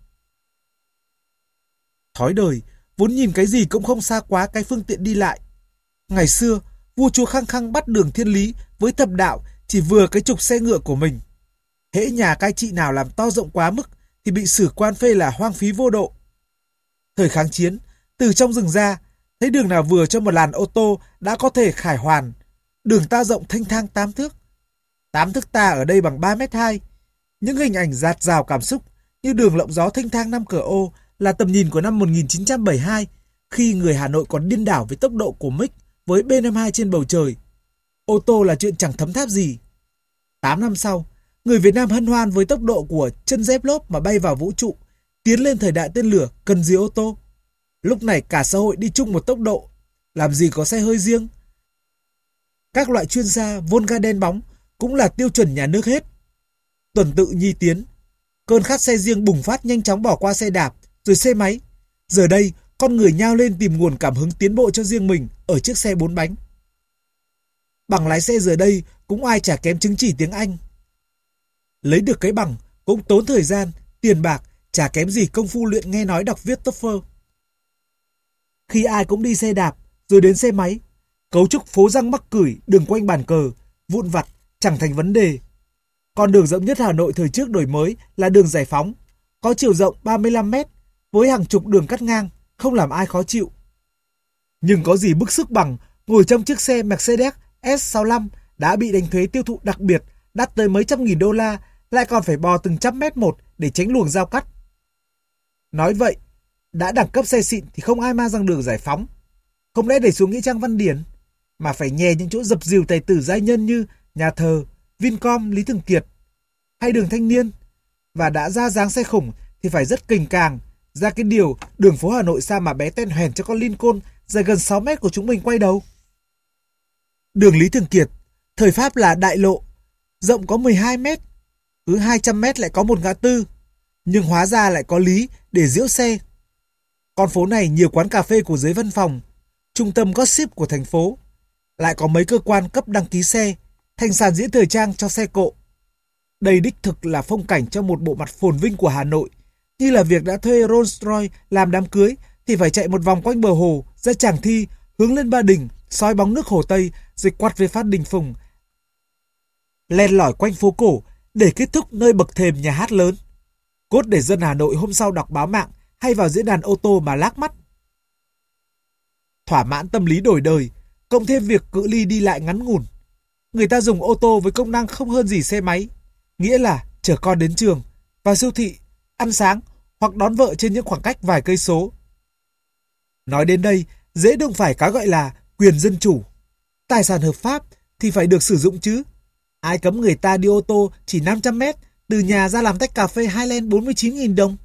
S1: Thói đời, vốn nhìn cái gì cũng không xa quá cái phương tiện đi lại. Ngày xưa, vua chúa khăng khăng bắt đường thiên lý với thập đạo chỉ vừa cái trục xe ngựa của mình. Hễ nhà cai trị nào làm to rộng quá mức thì bị sử quan phê là hoang phí vô độ. Thời kháng chiến, từ trong rừng ra, thấy đường nào vừa cho một làn ô tô đã có thể khải hoàn. Đường ta rộng thênh thang tám thước. Tám thước ta ở đây bằng ba mét hai. Những hình ảnh dạt dào cảm xúc như đường lộng gió thênh thang năm cửa ô là tầm nhìn của năm một nghìn chín trăm bảy mươi hai, khi người Hà Nội còn điên đảo với tốc độ của Mic với B năm mươi hai trên bầu trời. Ô tô là chuyện chẳng thấm tháp gì. Tám năm sau, người Việt Nam hân hoan với tốc độ của chân dép lốp mà bay vào vũ trụ, tiến lên thời đại tên lửa, cần gì ô tô. Lúc này cả xã hội đi chung một tốc độ, làm gì có xe hơi riêng. Các loại chuyên gia Volga đen bóng cũng là tiêu chuẩn nhà nước hết. Tuần tự nhi tiến, cơn khát xe riêng bùng phát nhanh chóng bỏ qua xe đạp, rồi xe máy. Giờ đây, con người nhao lên tìm nguồn cảm hứng tiến bộ cho riêng mình ở chiếc xe bốn bánh. Bằng lái xe giờ đây cũng ai chả kém chứng chỉ tiếng Anh. Lấy được cái bằng cũng tốn thời gian, tiền bạc, chả kém gì công phu luyện nghe nói đọc viết TOEFL. Khi ai cũng đi xe đạp, rồi đến xe máy, cấu trúc phố răng mắc cửi, đường quanh bàn cờ, vụn vặt, chẳng thành vấn đề. Con đường rộng nhất Hà Nội thời trước đổi mới là đường Giải Phóng, có chiều rộng ba mươi lăm mét, với hàng chục đường cắt ngang, không làm ai khó chịu. Nhưng có gì bức xúc bằng ngồi trong chiếc xe Mercedes S sáu mươi lăm đã bị đánh thuế tiêu thụ đặc biệt, đắt tới mấy trăm nghìn đô la, lại còn phải bò từng trăm mét một để tránh luồng giao cắt. Nói vậy, đã đẳng cấp xe xịn thì không ai mang sang đường Giải Phóng. Không lẽ để xuống nghĩa trang Văn Điển, mà phải nhè những chỗ dập dìu tài tử giai nhân như nhà thờ, Vincom, Lý Thường Kiệt hay đường Thanh Niên. Và đã ra dáng xe khủng thì phải rất kình càng, ra cái điều đường phố Hà Nội sao mà bé ten hoèn cho con Lincoln dài gần sáu mét của chúng mình quay đầu. Đường Lý Thường Kiệt, thời Pháp là đại lộ, rộng có mười hai mét, cứ hai trăm mét lại có một ngã tư, nhưng hóa ra lại có lý để giễu xe. Con phố này nhiều quán cà phê của giới văn phòng, trung tâm gossip của thành phố, lại có mấy cơ quan cấp đăng ký xe, thành sàn diễn thời trang cho xe cộ. Đây đích thực là phong cảnh cho một bộ mặt phồn vinh của Hà Nội, như là việc đã thuê Rolls Royce làm đám cưới thì phải chạy một vòng quanh bờ hồ ra Tràng Thi, hướng lên Ba Đình, soi bóng nước Hồ Tây, rồi quạt về Phát Đình Phùng, len lỏi quanh phố cổ để kết thúc nơi bậc thềm nhà hát lớn. Cốt để dân Hà Nội hôm sau đọc báo mạng hay vào diễn đàn ô tô mà lác mắt. Thỏa mãn tâm lý đổi đời, cộng thêm việc cự ly đi lại ngắn ngủn, người ta dùng ô tô với công năng không hơn gì xe máy, nghĩa là chở con đến trường, vào siêu thị, ăn sáng hoặc đón vợ trên những khoảng cách vài cây số. Nói đến đây, dễ đụng phải cái gọi là quyền dân chủ. Tài sản hợp pháp thì phải được sử dụng chứ. Ai cấm người ta đi ô tô chỉ năm trăm mét từ nhà ra làm tách cà phê Highland bốn mươi chín nghìn đồng.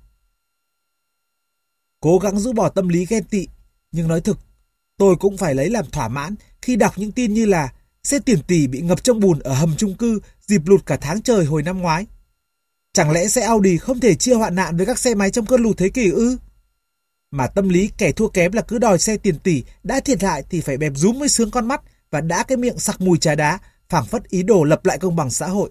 S1: Cố gắng rũ bỏ tâm lý ghen tị, nhưng nói thực, tôi cũng phải lấy làm thỏa mãn khi đọc những tin như là xe tiền tỷ bị ngập trong bùn ở hầm chung cư dịp lụt cả tháng trời hồi năm ngoái. Chẳng lẽ xe Audi không thể chia hoạn nạn với các xe máy trong cơn lụt thế kỷ ư? Mà tâm lý kẻ thua kém là cứ đòi xe tiền tỷ đã thiệt hại thì phải bẹp rúm mới sướng con mắt và đã cái miệng sặc mùi trà đá, phảng phất ý đồ lập lại công bằng xã hội.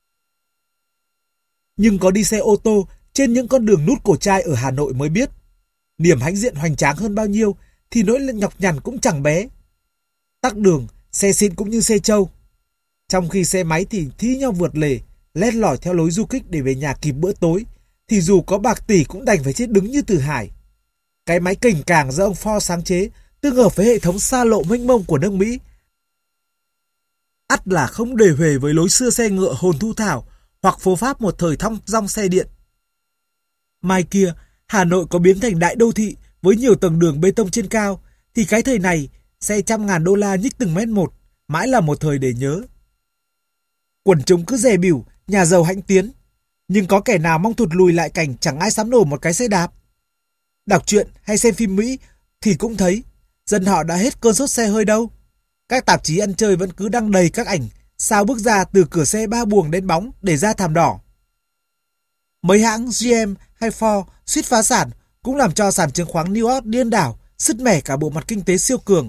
S1: Nhưng có đi xe ô tô trên những con đường nút cổ chai ở Hà Nội mới biết, niềm hãnh diện hoành tráng hơn bao nhiêu thì nỗi nhọc nhằn cũng chẳng bé. Tắc đường, xe xịn cũng như xe trâu. Trong khi xe máy thì thi nhau vượt lề, lét lỏi theo lối du kích để về nhà kịp bữa tối, thì dù có bạc tỷ cũng đành phải chết đứng như Từ Hải. Cái máy kình càng do ông Ford sáng chế, tương hợp với hệ thống xa lộ mênh mông của nước Mỹ, ắt là không đề huề với lối xưa xe ngựa hồn thu thảo hoặc phố Pháp một thời thong dong xe điện. Mai kia, Hà Nội có biến thành đại đô thị với nhiều tầng đường bê tông trên cao, thì cái thời này, xe trăm ngàn đô la nhích từng mét một, mãi là một thời để nhớ. Quần chúng cứ dè bỉu, nhà giàu hãnh tiến, nhưng có kẻ nào mong thụt lùi lại cảnh chẳng ai dám nổ một cái xe đạp. Đọc truyện hay xem phim Mỹ thì cũng thấy, dân họ đã hết cơn sốt xe hơi đâu. Các tạp chí ăn chơi vẫn cứ đăng đầy các ảnh sao bước ra từ cửa xe ba buồng đến bóng để ra thảm đỏ. Mấy hãng giê em hay Ford suýt phá sản cũng làm cho sàn chứng khoán New York điên đảo, sứt mẻ cả bộ mặt kinh tế siêu cường.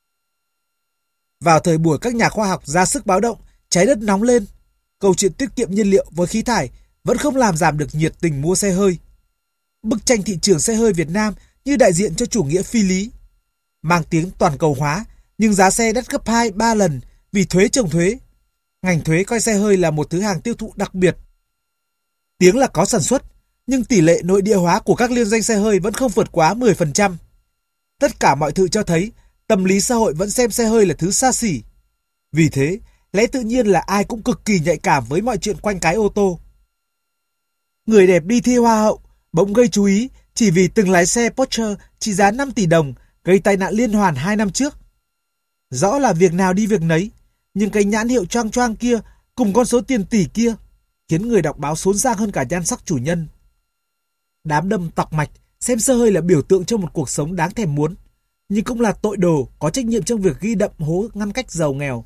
S1: Vào thời buổi các nhà khoa học ra sức báo động, trái đất nóng lên, câu chuyện tiết kiệm nhiên liệu với khí thải vẫn không làm giảm được nhiệt tình mua xe hơi. Bức tranh thị trường xe hơi Việt Nam như đại diện cho chủ nghĩa phi lý. Mang tiếng toàn cầu hóa, nhưng giá xe đắt gấp hai ba lần vì thuế chồng thuế. Ngành thuế coi xe hơi là một thứ hàng tiêu thụ đặc biệt. Tiếng là có sản xuất, nhưng tỷ lệ nội địa hóa của các liên doanh xe hơi vẫn không vượt quá mười phần trăm. Tất cả mọi thứ cho thấy tâm lý xã hội vẫn xem xe hơi là thứ xa xỉ. Vì thế, lẽ tự nhiên là ai cũng cực kỳ nhạy cảm với mọi chuyện quanh cái ô tô. Người đẹp đi thi hoa hậu bỗng gây chú ý chỉ vì từng lái xe Porsche trị giá năm tỷ đồng gây tai nạn liên hoàn hai năm trước. Rõ là việc nào đi việc nấy, nhưng cái nhãn hiệu choang choang kia cùng con số tiền tỷ kia khiến người đọc báo xốn sang hơn cả nhan sắc chủ nhân. Đám đâm tọc mạch xem xe hơi là biểu tượng cho một cuộc sống đáng thèm muốn, nhưng cũng là tội đồ có trách nhiệm trong việc ghi đậm hố ngăn cách giàu nghèo.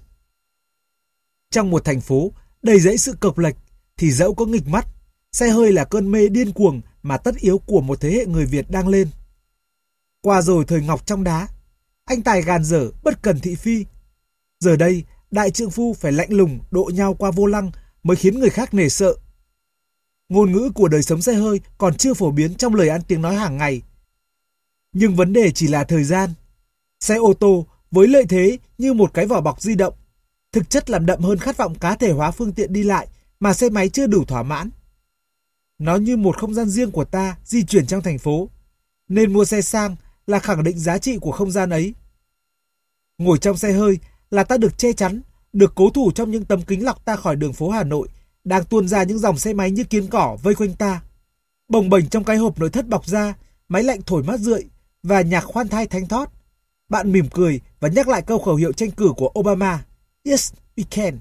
S1: Trong một thành phố đầy dẫy sự cộc lệch thì dẫu có nghịch mắt, xe hơi là cơn mê điên cuồng mà tất yếu của một thế hệ người Việt đang lên. Qua rồi thời ngọc trong đá, anh tài gàn dở bất cần thị phi. Giờ đây, đại trượng phu phải lạnh lùng độ nhau qua vô lăng mới khiến người khác nể sợ. Ngôn ngữ của đời sống xe hơi còn chưa phổ biến trong lời ăn tiếng nói hàng ngày. Nhưng vấn đề chỉ là thời gian. Xe ô tô với lợi thế như một cái vỏ bọc di động, thực chất làm đậm hơn khát vọng cá thể hóa phương tiện đi lại mà xe máy chưa đủ thỏa mãn. Nó như một không gian riêng của ta di chuyển trong thành phố, nên mua xe sang là khẳng định giá trị của không gian ấy. Ngồi trong xe hơi là ta được che chắn, được cố thủ trong những tấm kính lọc ta khỏi đường phố Hà Nội, đang tuôn ra những dòng xe máy như kiến cỏ vây quanh ta. Bồng bềnh trong cái hộp nội thất bọc da, máy lạnh thổi mát rượi và nhạc khoan thai thánh thót. Bạn mỉm cười và nhắc lại câu khẩu hiệu tranh cử của Obama, Yes, we can.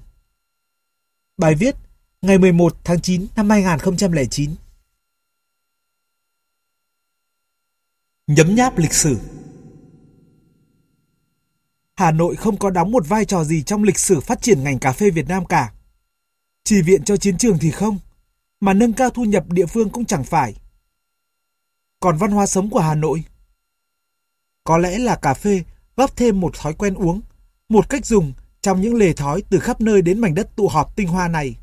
S1: Bài viết ngày mười một tháng chín năm hai nghìn không trăm lẻ chín. Nhấm nháp lịch sử. Hà Nội không có đóng một vai trò gì trong lịch sử phát triển ngành cà phê Việt Nam cả. Chỉ viện cho chiến trường thì không, mà nâng cao thu nhập địa phương cũng chẳng phải. Còn văn hóa sống của Hà Nội? Có lẽ là cà phê góp thêm một thói quen uống, một cách dùng trong những lề thói từ khắp nơi đến mảnh đất tụ họp tinh hoa này.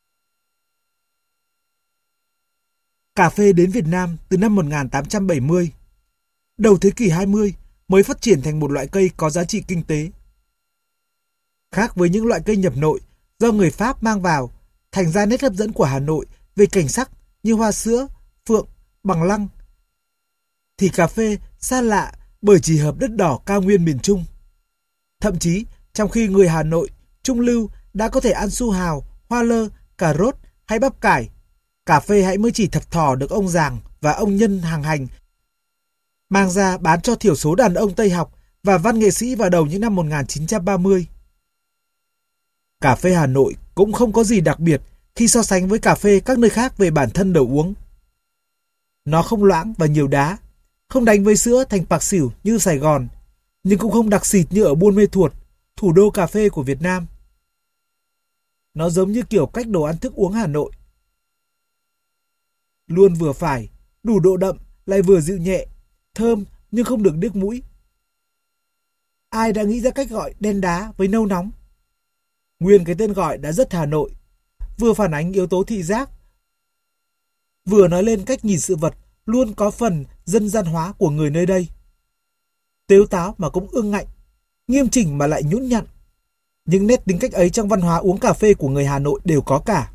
S1: Cà phê đến Việt Nam từ năm một nghìn tám trăm bảy mươi. Đầu thế kỷ hai mươi mới phát triển thành một loại cây có giá trị kinh tế. Khác với những loại cây nhập nội do người Pháp mang vào, thành ra nét hấp dẫn của Hà Nội về cảnh sắc như hoa sữa, phượng, bằng lăng, thì cà phê xa lạ bởi chỉ hợp đất đỏ cao nguyên miền Trung. Thậm chí, trong khi người Hà Nội, trung lưu đã có thể ăn su hào, hoa lơ, cà rốt hay bắp cải, cà phê hãy mới chỉ thật thò được ông Giàng và ông Nhân hàng hành mang ra bán cho thiểu số đàn ông Tây học và văn nghệ sĩ vào đầu những năm một nghìn chín trăm ba mươi. Cà phê Hà Nội cũng không có gì đặc biệt khi so sánh với cà phê các nơi khác về bản thân đồ uống. Nó không loãng và nhiều đá, không đánh với sữa thành bạc xỉu như Sài Gòn, nhưng cũng không đặc xịt như ở Buôn Mê Thuột, thủ đô cà phê của Việt Nam. Nó giống như kiểu cách đồ ăn thức uống Hà Nội. Luôn vừa phải, đủ độ đậm, lại vừa dịu nhẹ, thơm nhưng không được điếc mũi. Ai đã nghĩ ra cách gọi đen đá với nâu nóng? Nguyên cái tên gọi đã rất Hà Nội, vừa phản ánh yếu tố thị giác, vừa nói lên cách nhìn sự vật luôn có phần dân gian hóa của người nơi đây. Tếu táo mà cũng ương ngạnh, nghiêm chỉnh mà lại nhũn nhặn. Những nét tính cách ấy trong văn hóa uống cà phê của người Hà Nội đều có cả.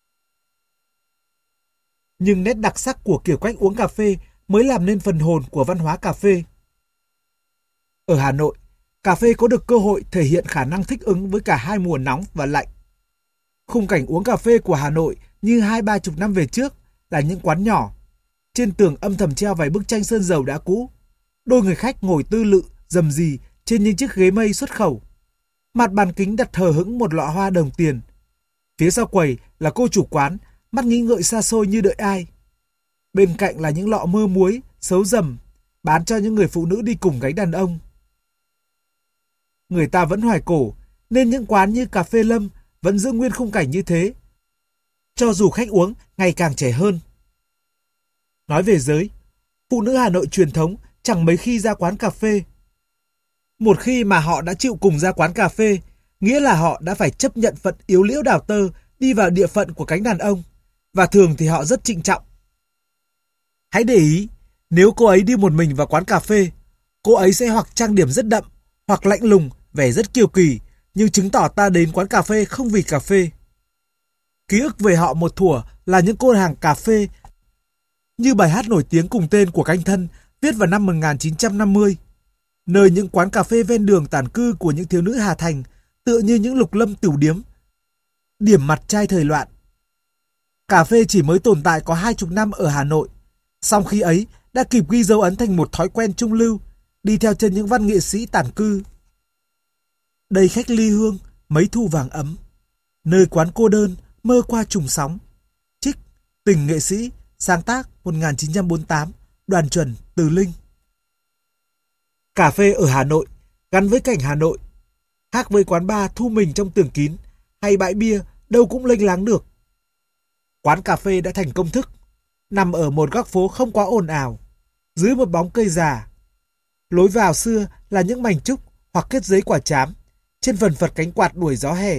S1: Nhưng nét đặc sắc của kiểu cách uống cà phê mới làm nên phần hồn của văn hóa cà phê. Ở Hà Nội, cà phê có được cơ hội thể hiện khả năng thích ứng với cả hai mùa nóng và lạnh. Khung cảnh uống cà phê của Hà Nội như hai ba chục năm về trước là những quán nhỏ. Trên tường âm thầm treo vài bức tranh sơn dầu đã cũ. Đôi người khách ngồi tư lự, rầm rì trên những chiếc ghế mây xuất khẩu. Mặt bàn kính đặt hờ hững một lọ hoa đồng tiền. Phía sau quầy là cô chủ quán, mắt nghĩ ngợi xa xôi như đợi ai. Bên cạnh là những lọ mơ muối, sấu dầm, bán cho những người phụ nữ đi cùng gánh đàn ông. Người ta vẫn hoài cổ, nên những quán như cà phê Lâm vẫn giữ nguyên khung cảnh như thế, cho dù khách uống ngày càng trẻ hơn. Nói về giới, phụ nữ Hà Nội truyền thống chẳng mấy khi ra quán cà phê. Một khi mà họ đã chịu cùng ra quán cà phê, nghĩa là họ đã phải chấp nhận phận yếu liễu đào tơ đi vào địa phận của cánh đàn ông, và thường thì họ rất trịnh trọng. Hãy để ý, nếu cô ấy đi một mình vào quán cà phê, cô ấy sẽ hoặc trang điểm rất đậm, hoặc lạnh lùng, vẻ rất kiêu kỳ, nhưng chứng tỏ ta đến quán cà phê không vì cà phê. Ký ức về họ một thuở là những cô hàng cà phê, như bài hát nổi tiếng cùng tên của Canh Thân viết vào năm một nghìn chín trăm năm mươi, nơi những quán cà phê ven đường tản cư của những thiếu nữ Hà Thành tựa như những lục lâm tửu điếm, điểm mặt trai thời loạn. Cà phê chỉ mới tồn tại có hai chục năm ở Hà Nội, song khi ấy đã kịp ghi dấu ấn thành một thói quen trung lưu, đi theo chân những văn nghệ sĩ tản cư. Đây khách ly hương, mấy thu vàng ấm, nơi quán cô đơn mơ qua trùng sóng. Trích Tình nghệ sĩ, sáng tác một nghìn chín trăm bốn mươi tám, Đoàn Chuẩn, Từ Linh. Cà phê ở Hà Nội gắn với cảnh Hà Nội, khác với quán bar thu mình trong tường kín hay bãi bia đâu cũng lênh láng được. Quán cà phê đã thành công thức, nằm ở một góc phố không quá ồn ào, dưới một bóng cây già. Lối vào xưa là những mảnh trúc hoặc kết giấy quả trám, trên phần phật cánh quạt đuổi gió hè.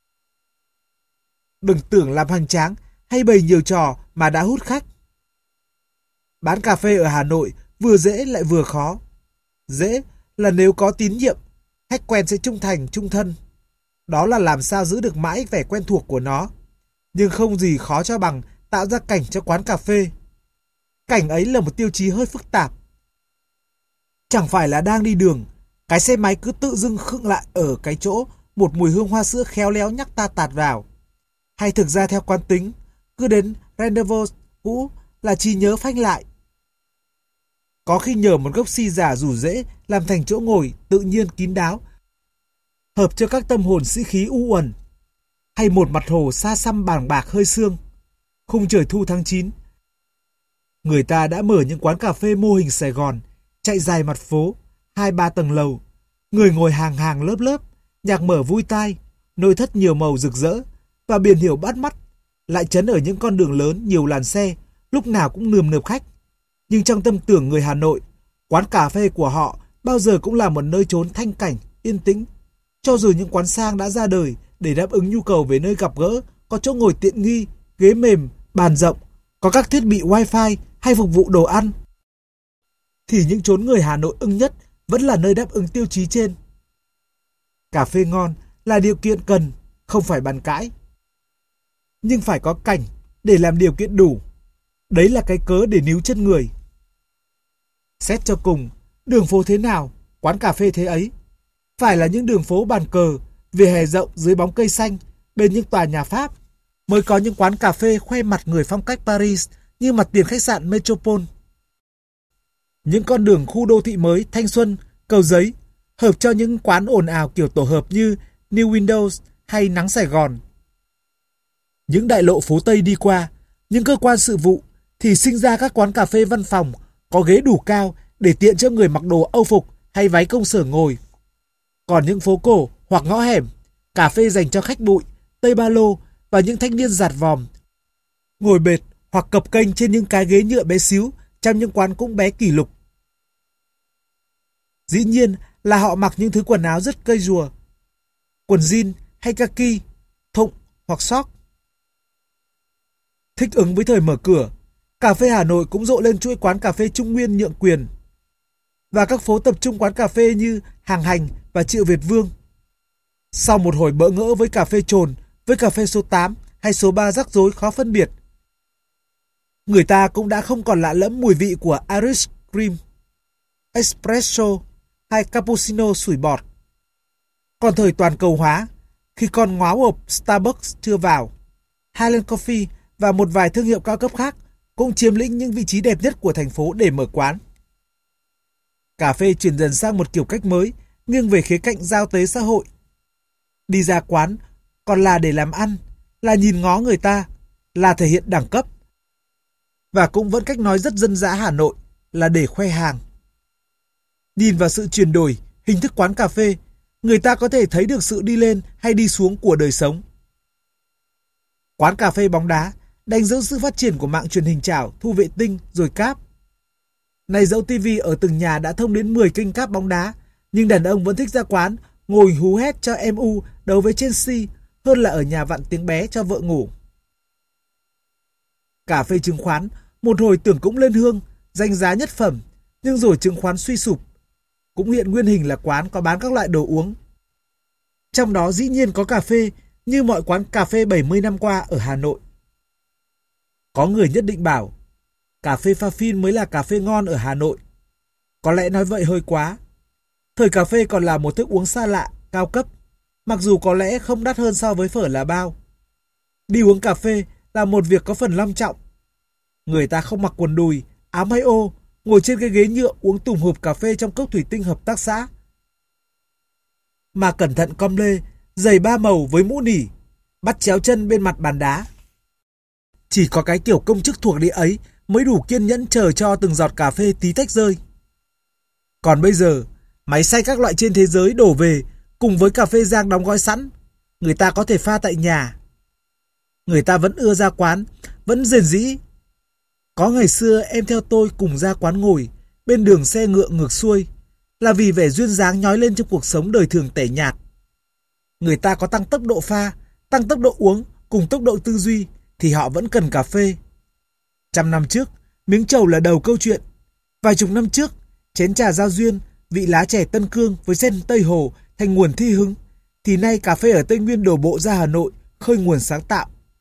S1: Đừng tưởng làm hoành tráng hay bày nhiều trò mà đã hút khách. Bán cà phê ở Hà Nội vừa dễ lại vừa khó. Dễ là nếu có tín nhiệm, khách quen sẽ trung thành, trung thân. Đó là làm sao giữ được mãi vẻ quen thuộc của nó. Nhưng không gì khó cho bằng tạo ra cảnh cho quán cà phê. Cảnh ấy là một tiêu chí hơi phức tạp. Chẳng phải là đang đi đường, cái xe máy cứ tự dưng khựng lại ở cái chỗ một mùi hương hoa sữa khéo léo nhắc ta tạt vào. Hay thực ra theo quán tính, cứ đến rendezvous cũ là chỉ nhớ phanh lại. Có khi nhờ một gốc si giả rủ rễ làm thành chỗ ngồi tự nhiên kín đáo, hợp cho các tâm hồn sĩ khí u uẩn. Hay một mặt hồ xa xăm bàng bạc hơi sương, khung trời thu tháng chín. Người ta đã mở những quán cà phê mô hình Sài Gòn, chạy dài mặt phố, hai ba tầng lầu, người ngồi hàng hàng lớp lớp, nhạc mở vui tai, nội thất nhiều màu rực rỡ và biển hiệu bắt mắt, lại chấn ở những con đường lớn nhiều làn xe, lúc nào cũng nườm nượp khách. Nhưng trong tâm tưởng người Hà Nội, quán cà phê của họ bao giờ cũng là một nơi trốn thanh cảnh, yên tĩnh. Cho dù những quán sang đã ra đời để đáp ứng nhu cầu về nơi gặp gỡ, có chỗ ngồi tiện nghi, ghế mềm, bàn rộng, có các thiết bị wifi hay phục vụ đồ ăn, thì những chốn người Hà Nội ưng nhất vẫn là nơi đáp ứng tiêu chí trên. Cà phê ngon là điều kiện cần, không phải bàn cãi. Nhưng phải có cảnh để làm điều kiện đủ. Đấy là cái cớ để níu chân người. Xét cho cùng, đường phố thế nào, quán cà phê thế ấy. Phải là những đường phố bàn cờ, vỉa hè rộng dưới bóng cây xanh, bên những tòa nhà Pháp, mới có những quán cà phê khoe mặt người phong cách Paris như mặt tiền khách sạn Metropole. Những con đường khu đô thị mới Thanh Xuân, Cầu Giấy hợp cho những quán ồn ào kiểu tổ hợp như New Windows hay Nắng Sài Gòn. Những đại lộ phố Tây đi qua, những cơ quan sự vụ thì sinh ra các quán cà phê văn phòng có ghế đủ cao để tiện cho người mặc đồ Âu phục hay váy công sở ngồi. Còn những phố cổ hoặc ngõ hẻm, cà phê dành cho khách bụi, tây ba lô và những thanh niên giạt vòm, ngồi bệt hoặc cập kênh trên những cái ghế nhựa bé xíu trong những quán cũng bé kỷ lục. Dĩ nhiên là họ mặc những thứ quần áo rất casual, quần jean hay kaki, thụng hoặc sock. Thích ứng với thời mở cửa, cà phê Hà Nội cũng rộ lên chuỗi quán cà phê Trung Nguyên nhượng quyền. Và các phố tập trung quán cà phê như Hàng Hành và Triệu Việt Vương. Sau một hồi bỡ ngỡ với cà phê Trồn, với cà phê số tám hay số ba rắc rối khó phân biệt, người ta cũng đã không còn lạ lẫm mùi vị của Irish Cream, Espresso hay Cappuccino sủi bọt. Còn thời toàn cầu hóa, khi con ngáo hộp Starbucks chưa vào, Highland Coffee và một vài thương hiệu cao cấp khác cũng chiếm lĩnh những vị trí đẹp nhất của thành phố để mở quán. Cà phê chuyển dần sang một kiểu cách mới, nghiêng về khía cạnh giao tế xã hội. Đi ra quán còn là để làm ăn, là nhìn ngó người ta, là thể hiện đẳng cấp. Và cũng vẫn cách nói rất dân dã Hà Nội là để khoe hàng. Nhìn vào sự chuyển đổi, hình thức quán cà phê, người ta có thể thấy được sự đi lên hay đi xuống của đời sống. Quán cà phê bóng đá đánh dấu sự phát triển của mạng truyền hình chảo, thu vệ tinh rồi cáp. Nay dẫu tivi ở từng nhà đã thông đến mười kênh cáp bóng đá, nhưng đàn ông vẫn thích ra quán ngồi hú hét cho em u đấu với Chelsea hơn là ở nhà vặn tiếng bé cho vợ ngủ. Cà phê chứng khoán một hồi tưởng cũng lên hương, danh giá nhất phẩm, nhưng rồi chứng khoán suy sụp. Cũng hiện nguyên hình là quán có bán các loại đồ uống. Trong đó dĩ nhiên có cà phê, như mọi quán cà phê bảy mươi năm qua ở Hà Nội. Có người nhất định bảo, cà phê pha phin mới là cà phê ngon ở Hà Nội. Có lẽ nói vậy hơi quá. Thời cà phê còn là một thức uống xa lạ, cao cấp, mặc dù có lẽ không đắt hơn so với phở là bao. Đi uống cà phê là một việc có phần long trọng. Người ta không mặc quần đùi, áo may ô, ngồi trên cái ghế nhựa uống tùm hộp cà phê trong cốc thủy tinh hợp tác xã, mà cẩn thận com lê, giày ba màu với mũ nỉ, bắt chéo chân bên mặt bàn đá. Chỉ có cái kiểu công chức thuộc địa ấy mới đủ kiên nhẫn chờ cho từng giọt cà phê tí tách rơi. Còn bây giờ, máy xay các loại trên thế giới đổ về cùng với cà phê rang đóng gói sẵn, người ta có thể pha tại nhà. Người ta vẫn ưa ra quán, vẫn rền rĩ. Có ngày xưa em theo tôi cùng ra quán ngồi, bên đường xe ngựa ngược xuôi, là vì vẻ duyên dáng nhói lên trong cuộc sống đời thường tẻ nhạt. Người ta có tăng tốc độ pha, tăng tốc độ uống cùng tốc độ tư duy, thì họ vẫn cần cà phê. Trăm năm trước, miếng trầu là đầu câu chuyện. Vài chục năm trước, chén trà giao duyên, vị lá chè Tân Cương với sen Tây Hồ thành nguồn thi hứng, thì nay cà phê ở Tây Nguyên đổ bộ ra Hà Nội, khơi nguồn sáng tạo.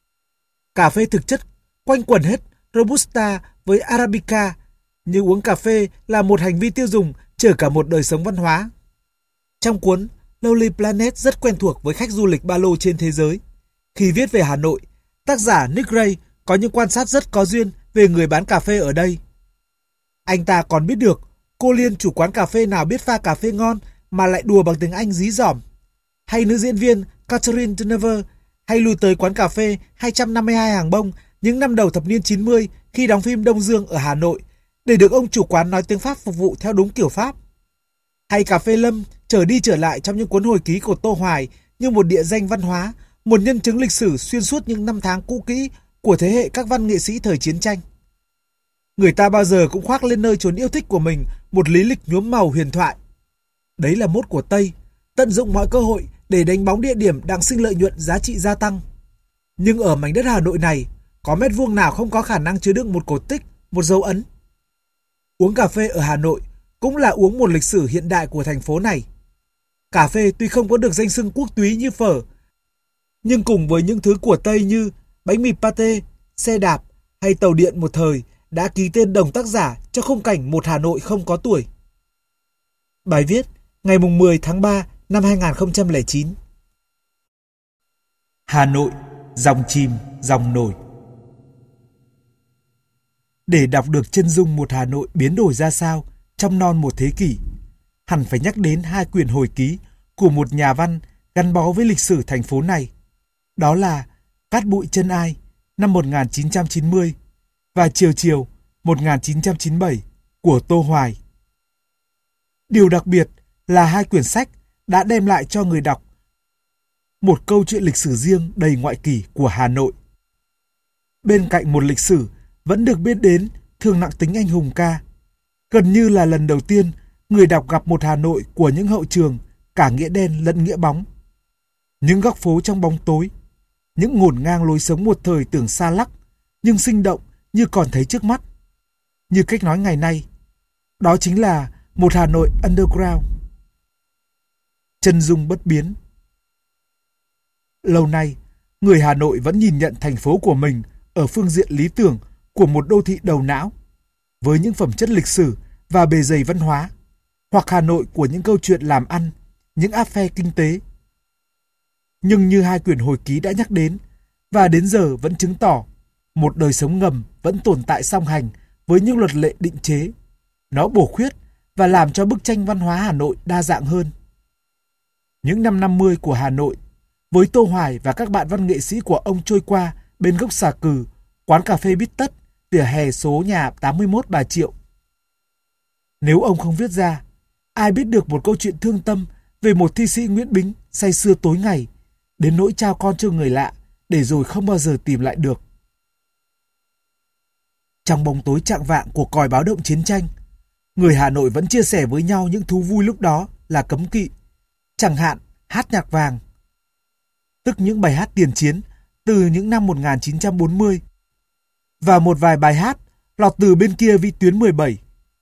S1: Cà phê thực chất, quanh quẩn hết Robusta với Arabica, nhưng uống cà phê là một hành vi tiêu dùng chở cả một đời sống văn hóa. Trong cuốn Lonely Planet rất quen thuộc với khách du lịch ba lô trên thế giới. Khi viết về Hà Nội, tác giả Nick Ray có những quan sát rất có duyên về người bán cà phê ở đây. Anh ta còn biết được cô Liên chủ quán cà phê nào biết pha cà phê ngon mà lại đùa bằng tiếng Anh dí dỏm, hay nữ diễn viên Catherine Deneuve, hay lui tới quán cà phê hai trăm năm mươi hai Hàng Bông những năm đầu thập niên chín mươi khi đóng phim Đông Dương ở Hà Nội để được ông chủ quán nói tiếng Pháp phục vụ theo đúng kiểu Pháp. Hay cà phê Lâm trở đi trở lại trong những cuốn hồi ký của Tô Hoài như một địa danh văn hóa, một nhân chứng lịch sử xuyên suốt những năm tháng cũ kỹ của thế hệ các văn nghệ sĩ thời chiến tranh. Người ta bao giờ cũng khoác lên nơi chốn yêu thích của mình một lý lịch nhuốm màu huyền thoại. Đấy là mốt của Tây, tận dụng mọi cơ hội để đánh bóng địa điểm đang sinh lợi nhuận giá trị gia tăng. Nhưng ở mảnh đất Hà Nội này, có mét vuông nào không có khả năng chứa đựng một cổ tích, một dấu ấn. Uống cà phê ở Hà Nội cũng là uống một lịch sử hiện đại của thành phố này. Cà phê tuy không có được danh xưng quốc túy như phở, nhưng cùng với những thứ của Tây như bánh mì pate, xe đạp hay tàu điện một thời đã ký tên đồng tác giả cho khung cảnh một Hà Nội không có tuổi. Bài viết ngày mười tháng ba năm hai nghìn không trăm lẻ chín. Hà Nội, dòng chìm, dòng nổi. Để đọc được chân dung một Hà Nội biến đổi ra sao trong non một thế kỷ, hẳn phải nhắc đến hai quyển hồi ký của một nhà văn gắn bó với lịch sử thành phố này. Đó là Cát bụi chân ai năm một nghìn chín trăm chín mươi và Chiều chiều một nghìn chín trăm chín mươi bảy của Tô Hoài. Điều đặc biệt là hai quyển sách đã đem lại cho người đọc một câu chuyện lịch sử riêng đầy ngoại kỷ của Hà Nội. Bên cạnh một lịch sử vẫn được biết đến thường nặng tính anh hùng ca, gần như là lần đầu tiên người đọc gặp một Hà Nội của những hậu trường cả nghĩa đen lẫn nghĩa bóng. Những góc phố trong bóng tối, những ngổn ngang lối sống một thời tưởng xa lắc, nhưng sinh động như còn thấy trước mắt. Như cách nói ngày nay, đó chính là một Hà Nội underground. Chân dung bất biến. Lâu nay, người Hà Nội vẫn nhìn nhận thành phố của mình ở phương diện lý tưởng của một đô thị đầu não, với những phẩm chất lịch sử và bề dày văn hóa, hoặc Hà Nội của những câu chuyện làm ăn, những áp phe kinh tế. Nhưng như hai quyển hồi ký đã nhắc đến, và đến giờ vẫn chứng tỏ, một đời sống ngầm vẫn tồn tại song hành với những luật lệ định chế. Nó bổ khuyết và làm cho bức tranh văn hóa Hà Nội đa dạng hơn. Những năm năm mươi của Hà Nội, với Tô Hoài và các bạn văn nghệ sĩ của ông trôi qua bên gốc Xà Cừ, quán cà phê Bít Tất, vỉa hè số nhà tám mươi mốt Bà Triệu. Nếu ông không viết ra, ai biết được một câu chuyện thương tâm về một thi sĩ Nguyễn Bính say sưa tối ngày, đến nỗi trao con cho người lạ, để rồi không bao giờ tìm lại được. Trong bóng tối chạng vạng của còi báo động chiến tranh, người Hà Nội vẫn chia sẻ với nhau những thú vui lúc đó là cấm kỵ, chẳng hạn hát nhạc vàng, tức những bài hát tiền chiến từ những năm một nghìn chín trăm bốn mươi, và một vài bài hát lọt từ bên kia vĩ tuyến mười bảy.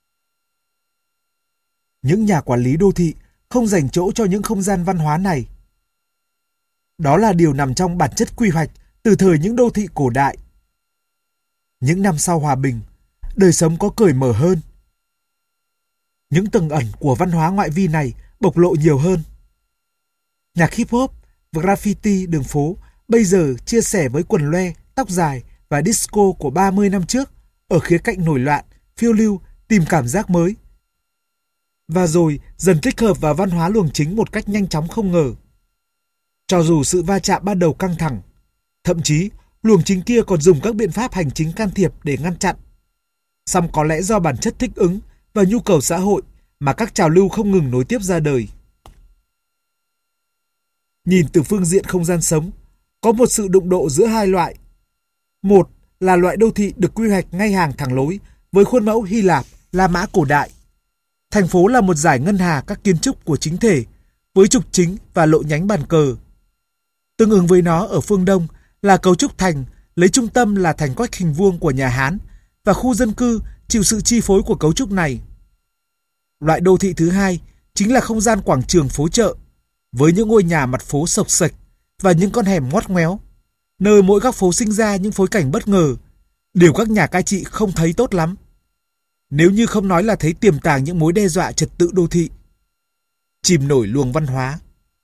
S1: Những nhà quản lý đô thị không dành chỗ cho những không gian văn hóa này. Đó là điều nằm trong bản chất quy hoạch từ thời những đô thị cổ đại. Những năm sau hòa bình, đời sống có cởi mở hơn. Những tầng ẩn của văn hóa ngoại vi này bộc lộ nhiều hơn. Nhạc hip hop và graffiti đường phố bây giờ chia sẻ với quần loe, tóc dài và disco của ba mươi năm trước ở khía cạnh nổi loạn, phiêu lưu, tìm cảm giác mới. Và rồi dần tích hợp vào văn hóa luồng chính một cách nhanh chóng không ngờ. Cho dù sự va chạm ban đầu căng thẳng, thậm chí luồng chính kia còn dùng các biện pháp hành chính can thiệp để ngăn chặn. Song có lẽ do bản chất thích ứng và nhu cầu xã hội mà các trào lưu không ngừng nối tiếp ra đời. Nhìn từ phương diện không gian sống, có một sự đụng độ giữa hai loại. Một là loại đô thị được quy hoạch ngay hàng thẳng lối với khuôn mẫu Hy Lạp, La Mã cổ đại. Thành phố là một dải ngân hà các kiến trúc của chính thể, với trục chính và lộ nhánh bàn cờ. Tương ứng với nó ở phương Đông là cấu trúc thành, lấy trung tâm là thành quách hình vuông của nhà Hán, và khu dân cư chịu sự chi phối của cấu trúc này. Loại đô thị thứ hai chính là không gian quảng trường phố chợ, với những ngôi nhà mặt phố sộc sạch và những con hẻm ngoắt ngoéo, nơi mỗi góc phố sinh ra những phối cảnh bất ngờ, điều các nhà cai trị không thấy tốt lắm. Nếu như không nói là thấy tiềm tàng những mối đe dọa trật tự đô thị. Chìm nổi luồng văn hóa.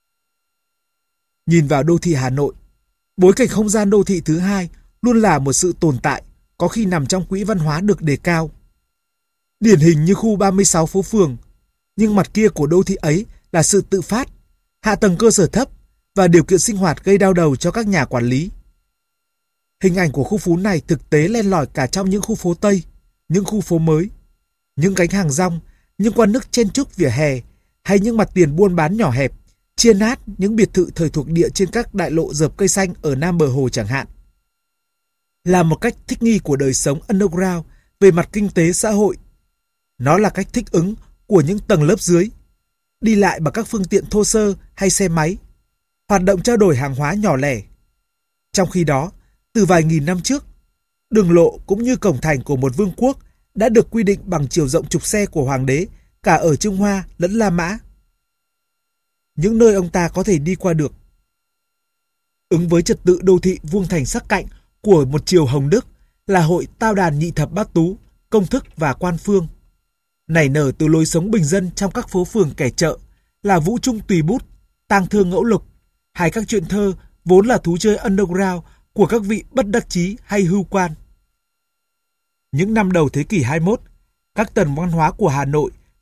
S1: Nhìn vào đô thị Hà Nội, bối cảnh không gian đô thị thứ hai luôn là một sự tồn tại, có khi nằm trong quỹ văn hóa được đề cao. Điển hình như khu ba mươi sáu phố phường, nhưng mặt kia của đô thị ấy là sự tự phát, hạ tầng cơ sở thấp và điều kiện sinh hoạt gây đau đầu cho các nhà quản lý. Hình ảnh của khu phố này thực tế len lỏi cả trong những khu phố Tây, những khu phố mới, những gánh hàng rong, những quán nước chen chúc vỉa hè, hay những mặt tiền buôn bán nhỏ hẹp, chia nát những biệt thự thời thuộc địa trên các đại lộ dợp cây xanh ở Nam bờ hồ chẳng hạn. Là một cách thích nghi của đời sống underground về mặt kinh tế xã hội. Nó là cách thích ứng của những tầng lớp dưới, đi lại bằng các phương tiện thô sơ hay xe máy, hoạt động trao đổi hàng hóa nhỏ lẻ. Trong khi đó, từ vài nghìn năm trước, đường lộ cũng như cổng thành của một vương quốc đã được quy định bằng chiều rộng trục xe của hoàng đế cả ở Trung Hoa lẫn La Mã. Những nơi ông ta có thể đi qua được. Ứng với trật tự đô thị vuông thành sắc cạnh của một triều Hồng Đức là hội Tao Đàn Nhị Thập Bát Tú, Công Thức và Quan Phương. Nảy nở từ lối sống bình dân trong các phố phường kẻ chợ là Vũ Trung Tùy Bút, Tang Thương Ngẫu Lục, hay các chuyện thơ vốn là thú chơi underground của các vị bất đắc chí hay hưu quan. Những năm đầu thế kỷ hai mươi mốt, các tầng văn hóa của Hà Nội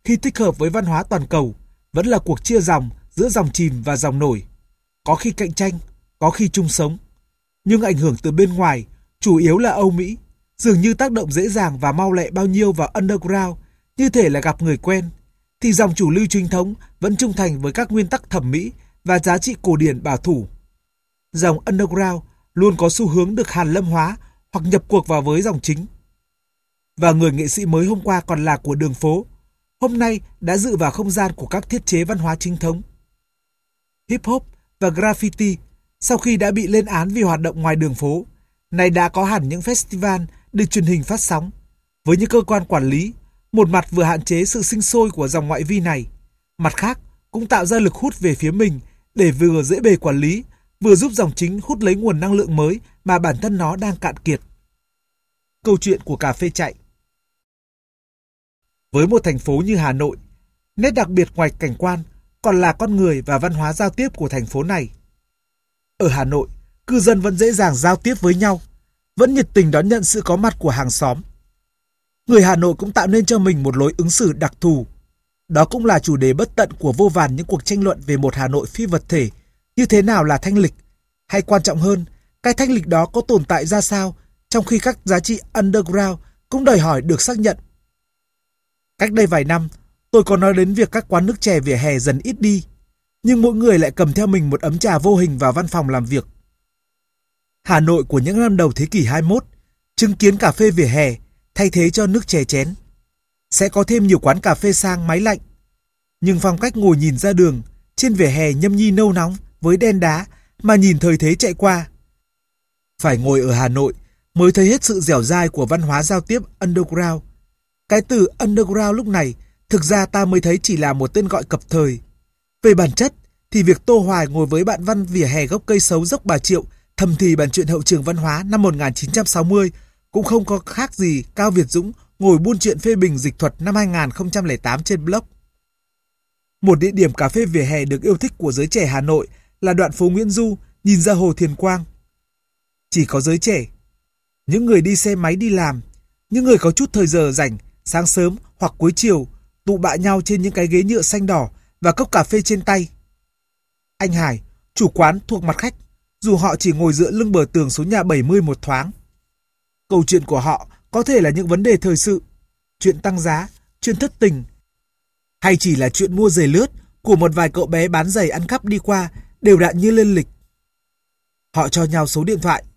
S1: khi tích hợp với văn hóa toàn cầu, vẫn là cuộc chia dòng giữa dòng chìm và dòng nổi. Có khi cạnh tranh, có khi chung sống. Nhưng ảnh hưởng từ bên ngoài, chủ yếu là Âu Mỹ, dường như tác động dễ dàng và mau lẹ bao nhiêu vào underground, như thể là gặp người quen, thì dòng chủ lưu chính thống vẫn trung thành với các nguyên tắc thẩm mỹ và giá trị cổ điển bảo thủ. Dòng underground luôn có xu hướng được hàn lâm hóa hoặc nhập cuộc vào với dòng chính. Và người nghệ sĩ mới hôm qua còn là của đường phố, hôm nay đã dự vào không gian của các thiết chế văn hóa chính thống. Hip hop và graffiti sau khi đã bị lên án vì hoạt động ngoài đường phố, nay đã có hẳn những festival được truyền hình phát sóng, với những cơ quan quản lý, một mặt vừa hạn chế sự sinh sôi của dòng ngoại vi này, mặt khác cũng tạo ra lực hút về phía mình để vừa dễ bề quản lý, vừa giúp dòng chính hút lấy nguồn năng lượng mới mà bản thân nó đang cạn kiệt. Câu chuyện của cà phê chạy. Với một thành phố như Hà Nội, nét đặc biệt ngoài cảnh quan còn là con người và văn hóa giao tiếp của thành phố này. Ở Hà Nội, cư dân vẫn dễ dàng giao tiếp với nhau, vẫn nhiệt tình đón nhận sự có mặt của hàng xóm. Người Hà Nội cũng tạo nên cho mình một lối ứng xử đặc thù. Đó cũng là chủ đề bất tận của vô vàn những cuộc tranh luận về một Hà Nội phi vật thể, như thế nào là thanh lịch, hay quan trọng hơn, cái thanh lịch đó có tồn tại ra sao, trong khi các giá trị underground cũng đòi hỏi được xác nhận. Cách đây vài năm, tôi có nói đến việc các quán nước chè vỉa hè dần ít đi, nhưng mỗi người lại cầm theo mình một ấm trà vô hình vào văn phòng làm việc. Hà Nội của những năm đầu thế kỷ hai mươi mốt chứng kiến cà phê vỉa hè thay thế cho nước chè chén. Sẽ có thêm nhiều quán cà phê sang máy lạnh, nhưng phong cách ngồi nhìn ra đường trên vỉa hè nhâm nhi nâu nóng với đen đá mà nhìn thời thế chạy qua. Phải ngồi ở Hà Nội mới thấy hết sự dẻo dai của văn hóa giao tiếp underground. Cái từ underground lúc này thực ra ta mới thấy chỉ là một tên gọi cập thời. Về bản chất thì việc Tô Hoài ngồi với bạn văn vỉa hè gốc cây sấu dốc Bà Triệu thầm thì bàn chuyện hậu trường văn hóa năm một nghìn chín trăm sáu mươi cũng không có khác gì Cao Việt Dũng ngồi buôn chuyện phê bình dịch thuật năm hai nghìn không trăm lẻ tám trên blog. Một địa điểm cà phê vỉa hè được yêu thích của giới trẻ Hà Nội là đoạn phố Nguyễn Du nhìn ra hồ Thiền Quang. Chỉ có giới trẻ, những người đi xe máy đi làm, những người có chút thời giờ rảnh, sáng sớm hoặc cuối chiều, tụ bạ nhau trên những cái ghế nhựa xanh đỏ và cốc cà phê trên tay. Anh Hải, chủ quán thuộc mặt khách, dù họ chỉ ngồi dựa lưng bờ tường số nhà bảy mươi một thoáng. Câu chuyện của họ có thể là những vấn đề thời sự, chuyện tăng giá, chuyện thất tình, hay chỉ là chuyện mua giày lướt của một vài cậu bé bán giày ăn cắp đi qua đều đặn như lên lịch. Họ cho nhau số điện thoại.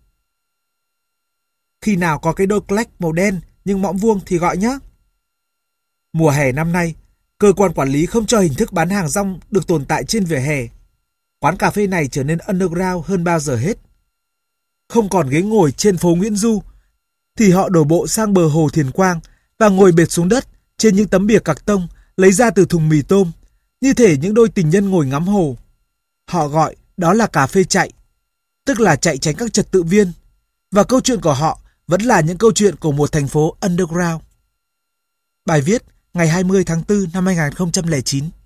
S1: Khi nào có cái đôi clack màu đen nhưng mõm vuông thì gọi nhé. Mùa hè năm nay, cơ quan quản lý không cho hình thức bán hàng rong được tồn tại trên vỉa hè. Quán cà phê này trở nên underground hơn bao giờ hết. Không còn ghế ngồi trên phố Nguyễn Du, thì họ đổ bộ sang bờ hồ Thiền Quang và ngồi bệt xuống đất trên những tấm bìa cạc tông lấy ra từ thùng mì tôm, như thể những đôi tình nhân ngồi ngắm hồ. Họ gọi đó là cà phê chạy, tức là chạy tránh các trật tự viên, và câu chuyện của họ vẫn là những câu chuyện của một thành phố underground. Bài viết ngày hai mươi tháng tư năm hai nghìn không trăm lẻ chín.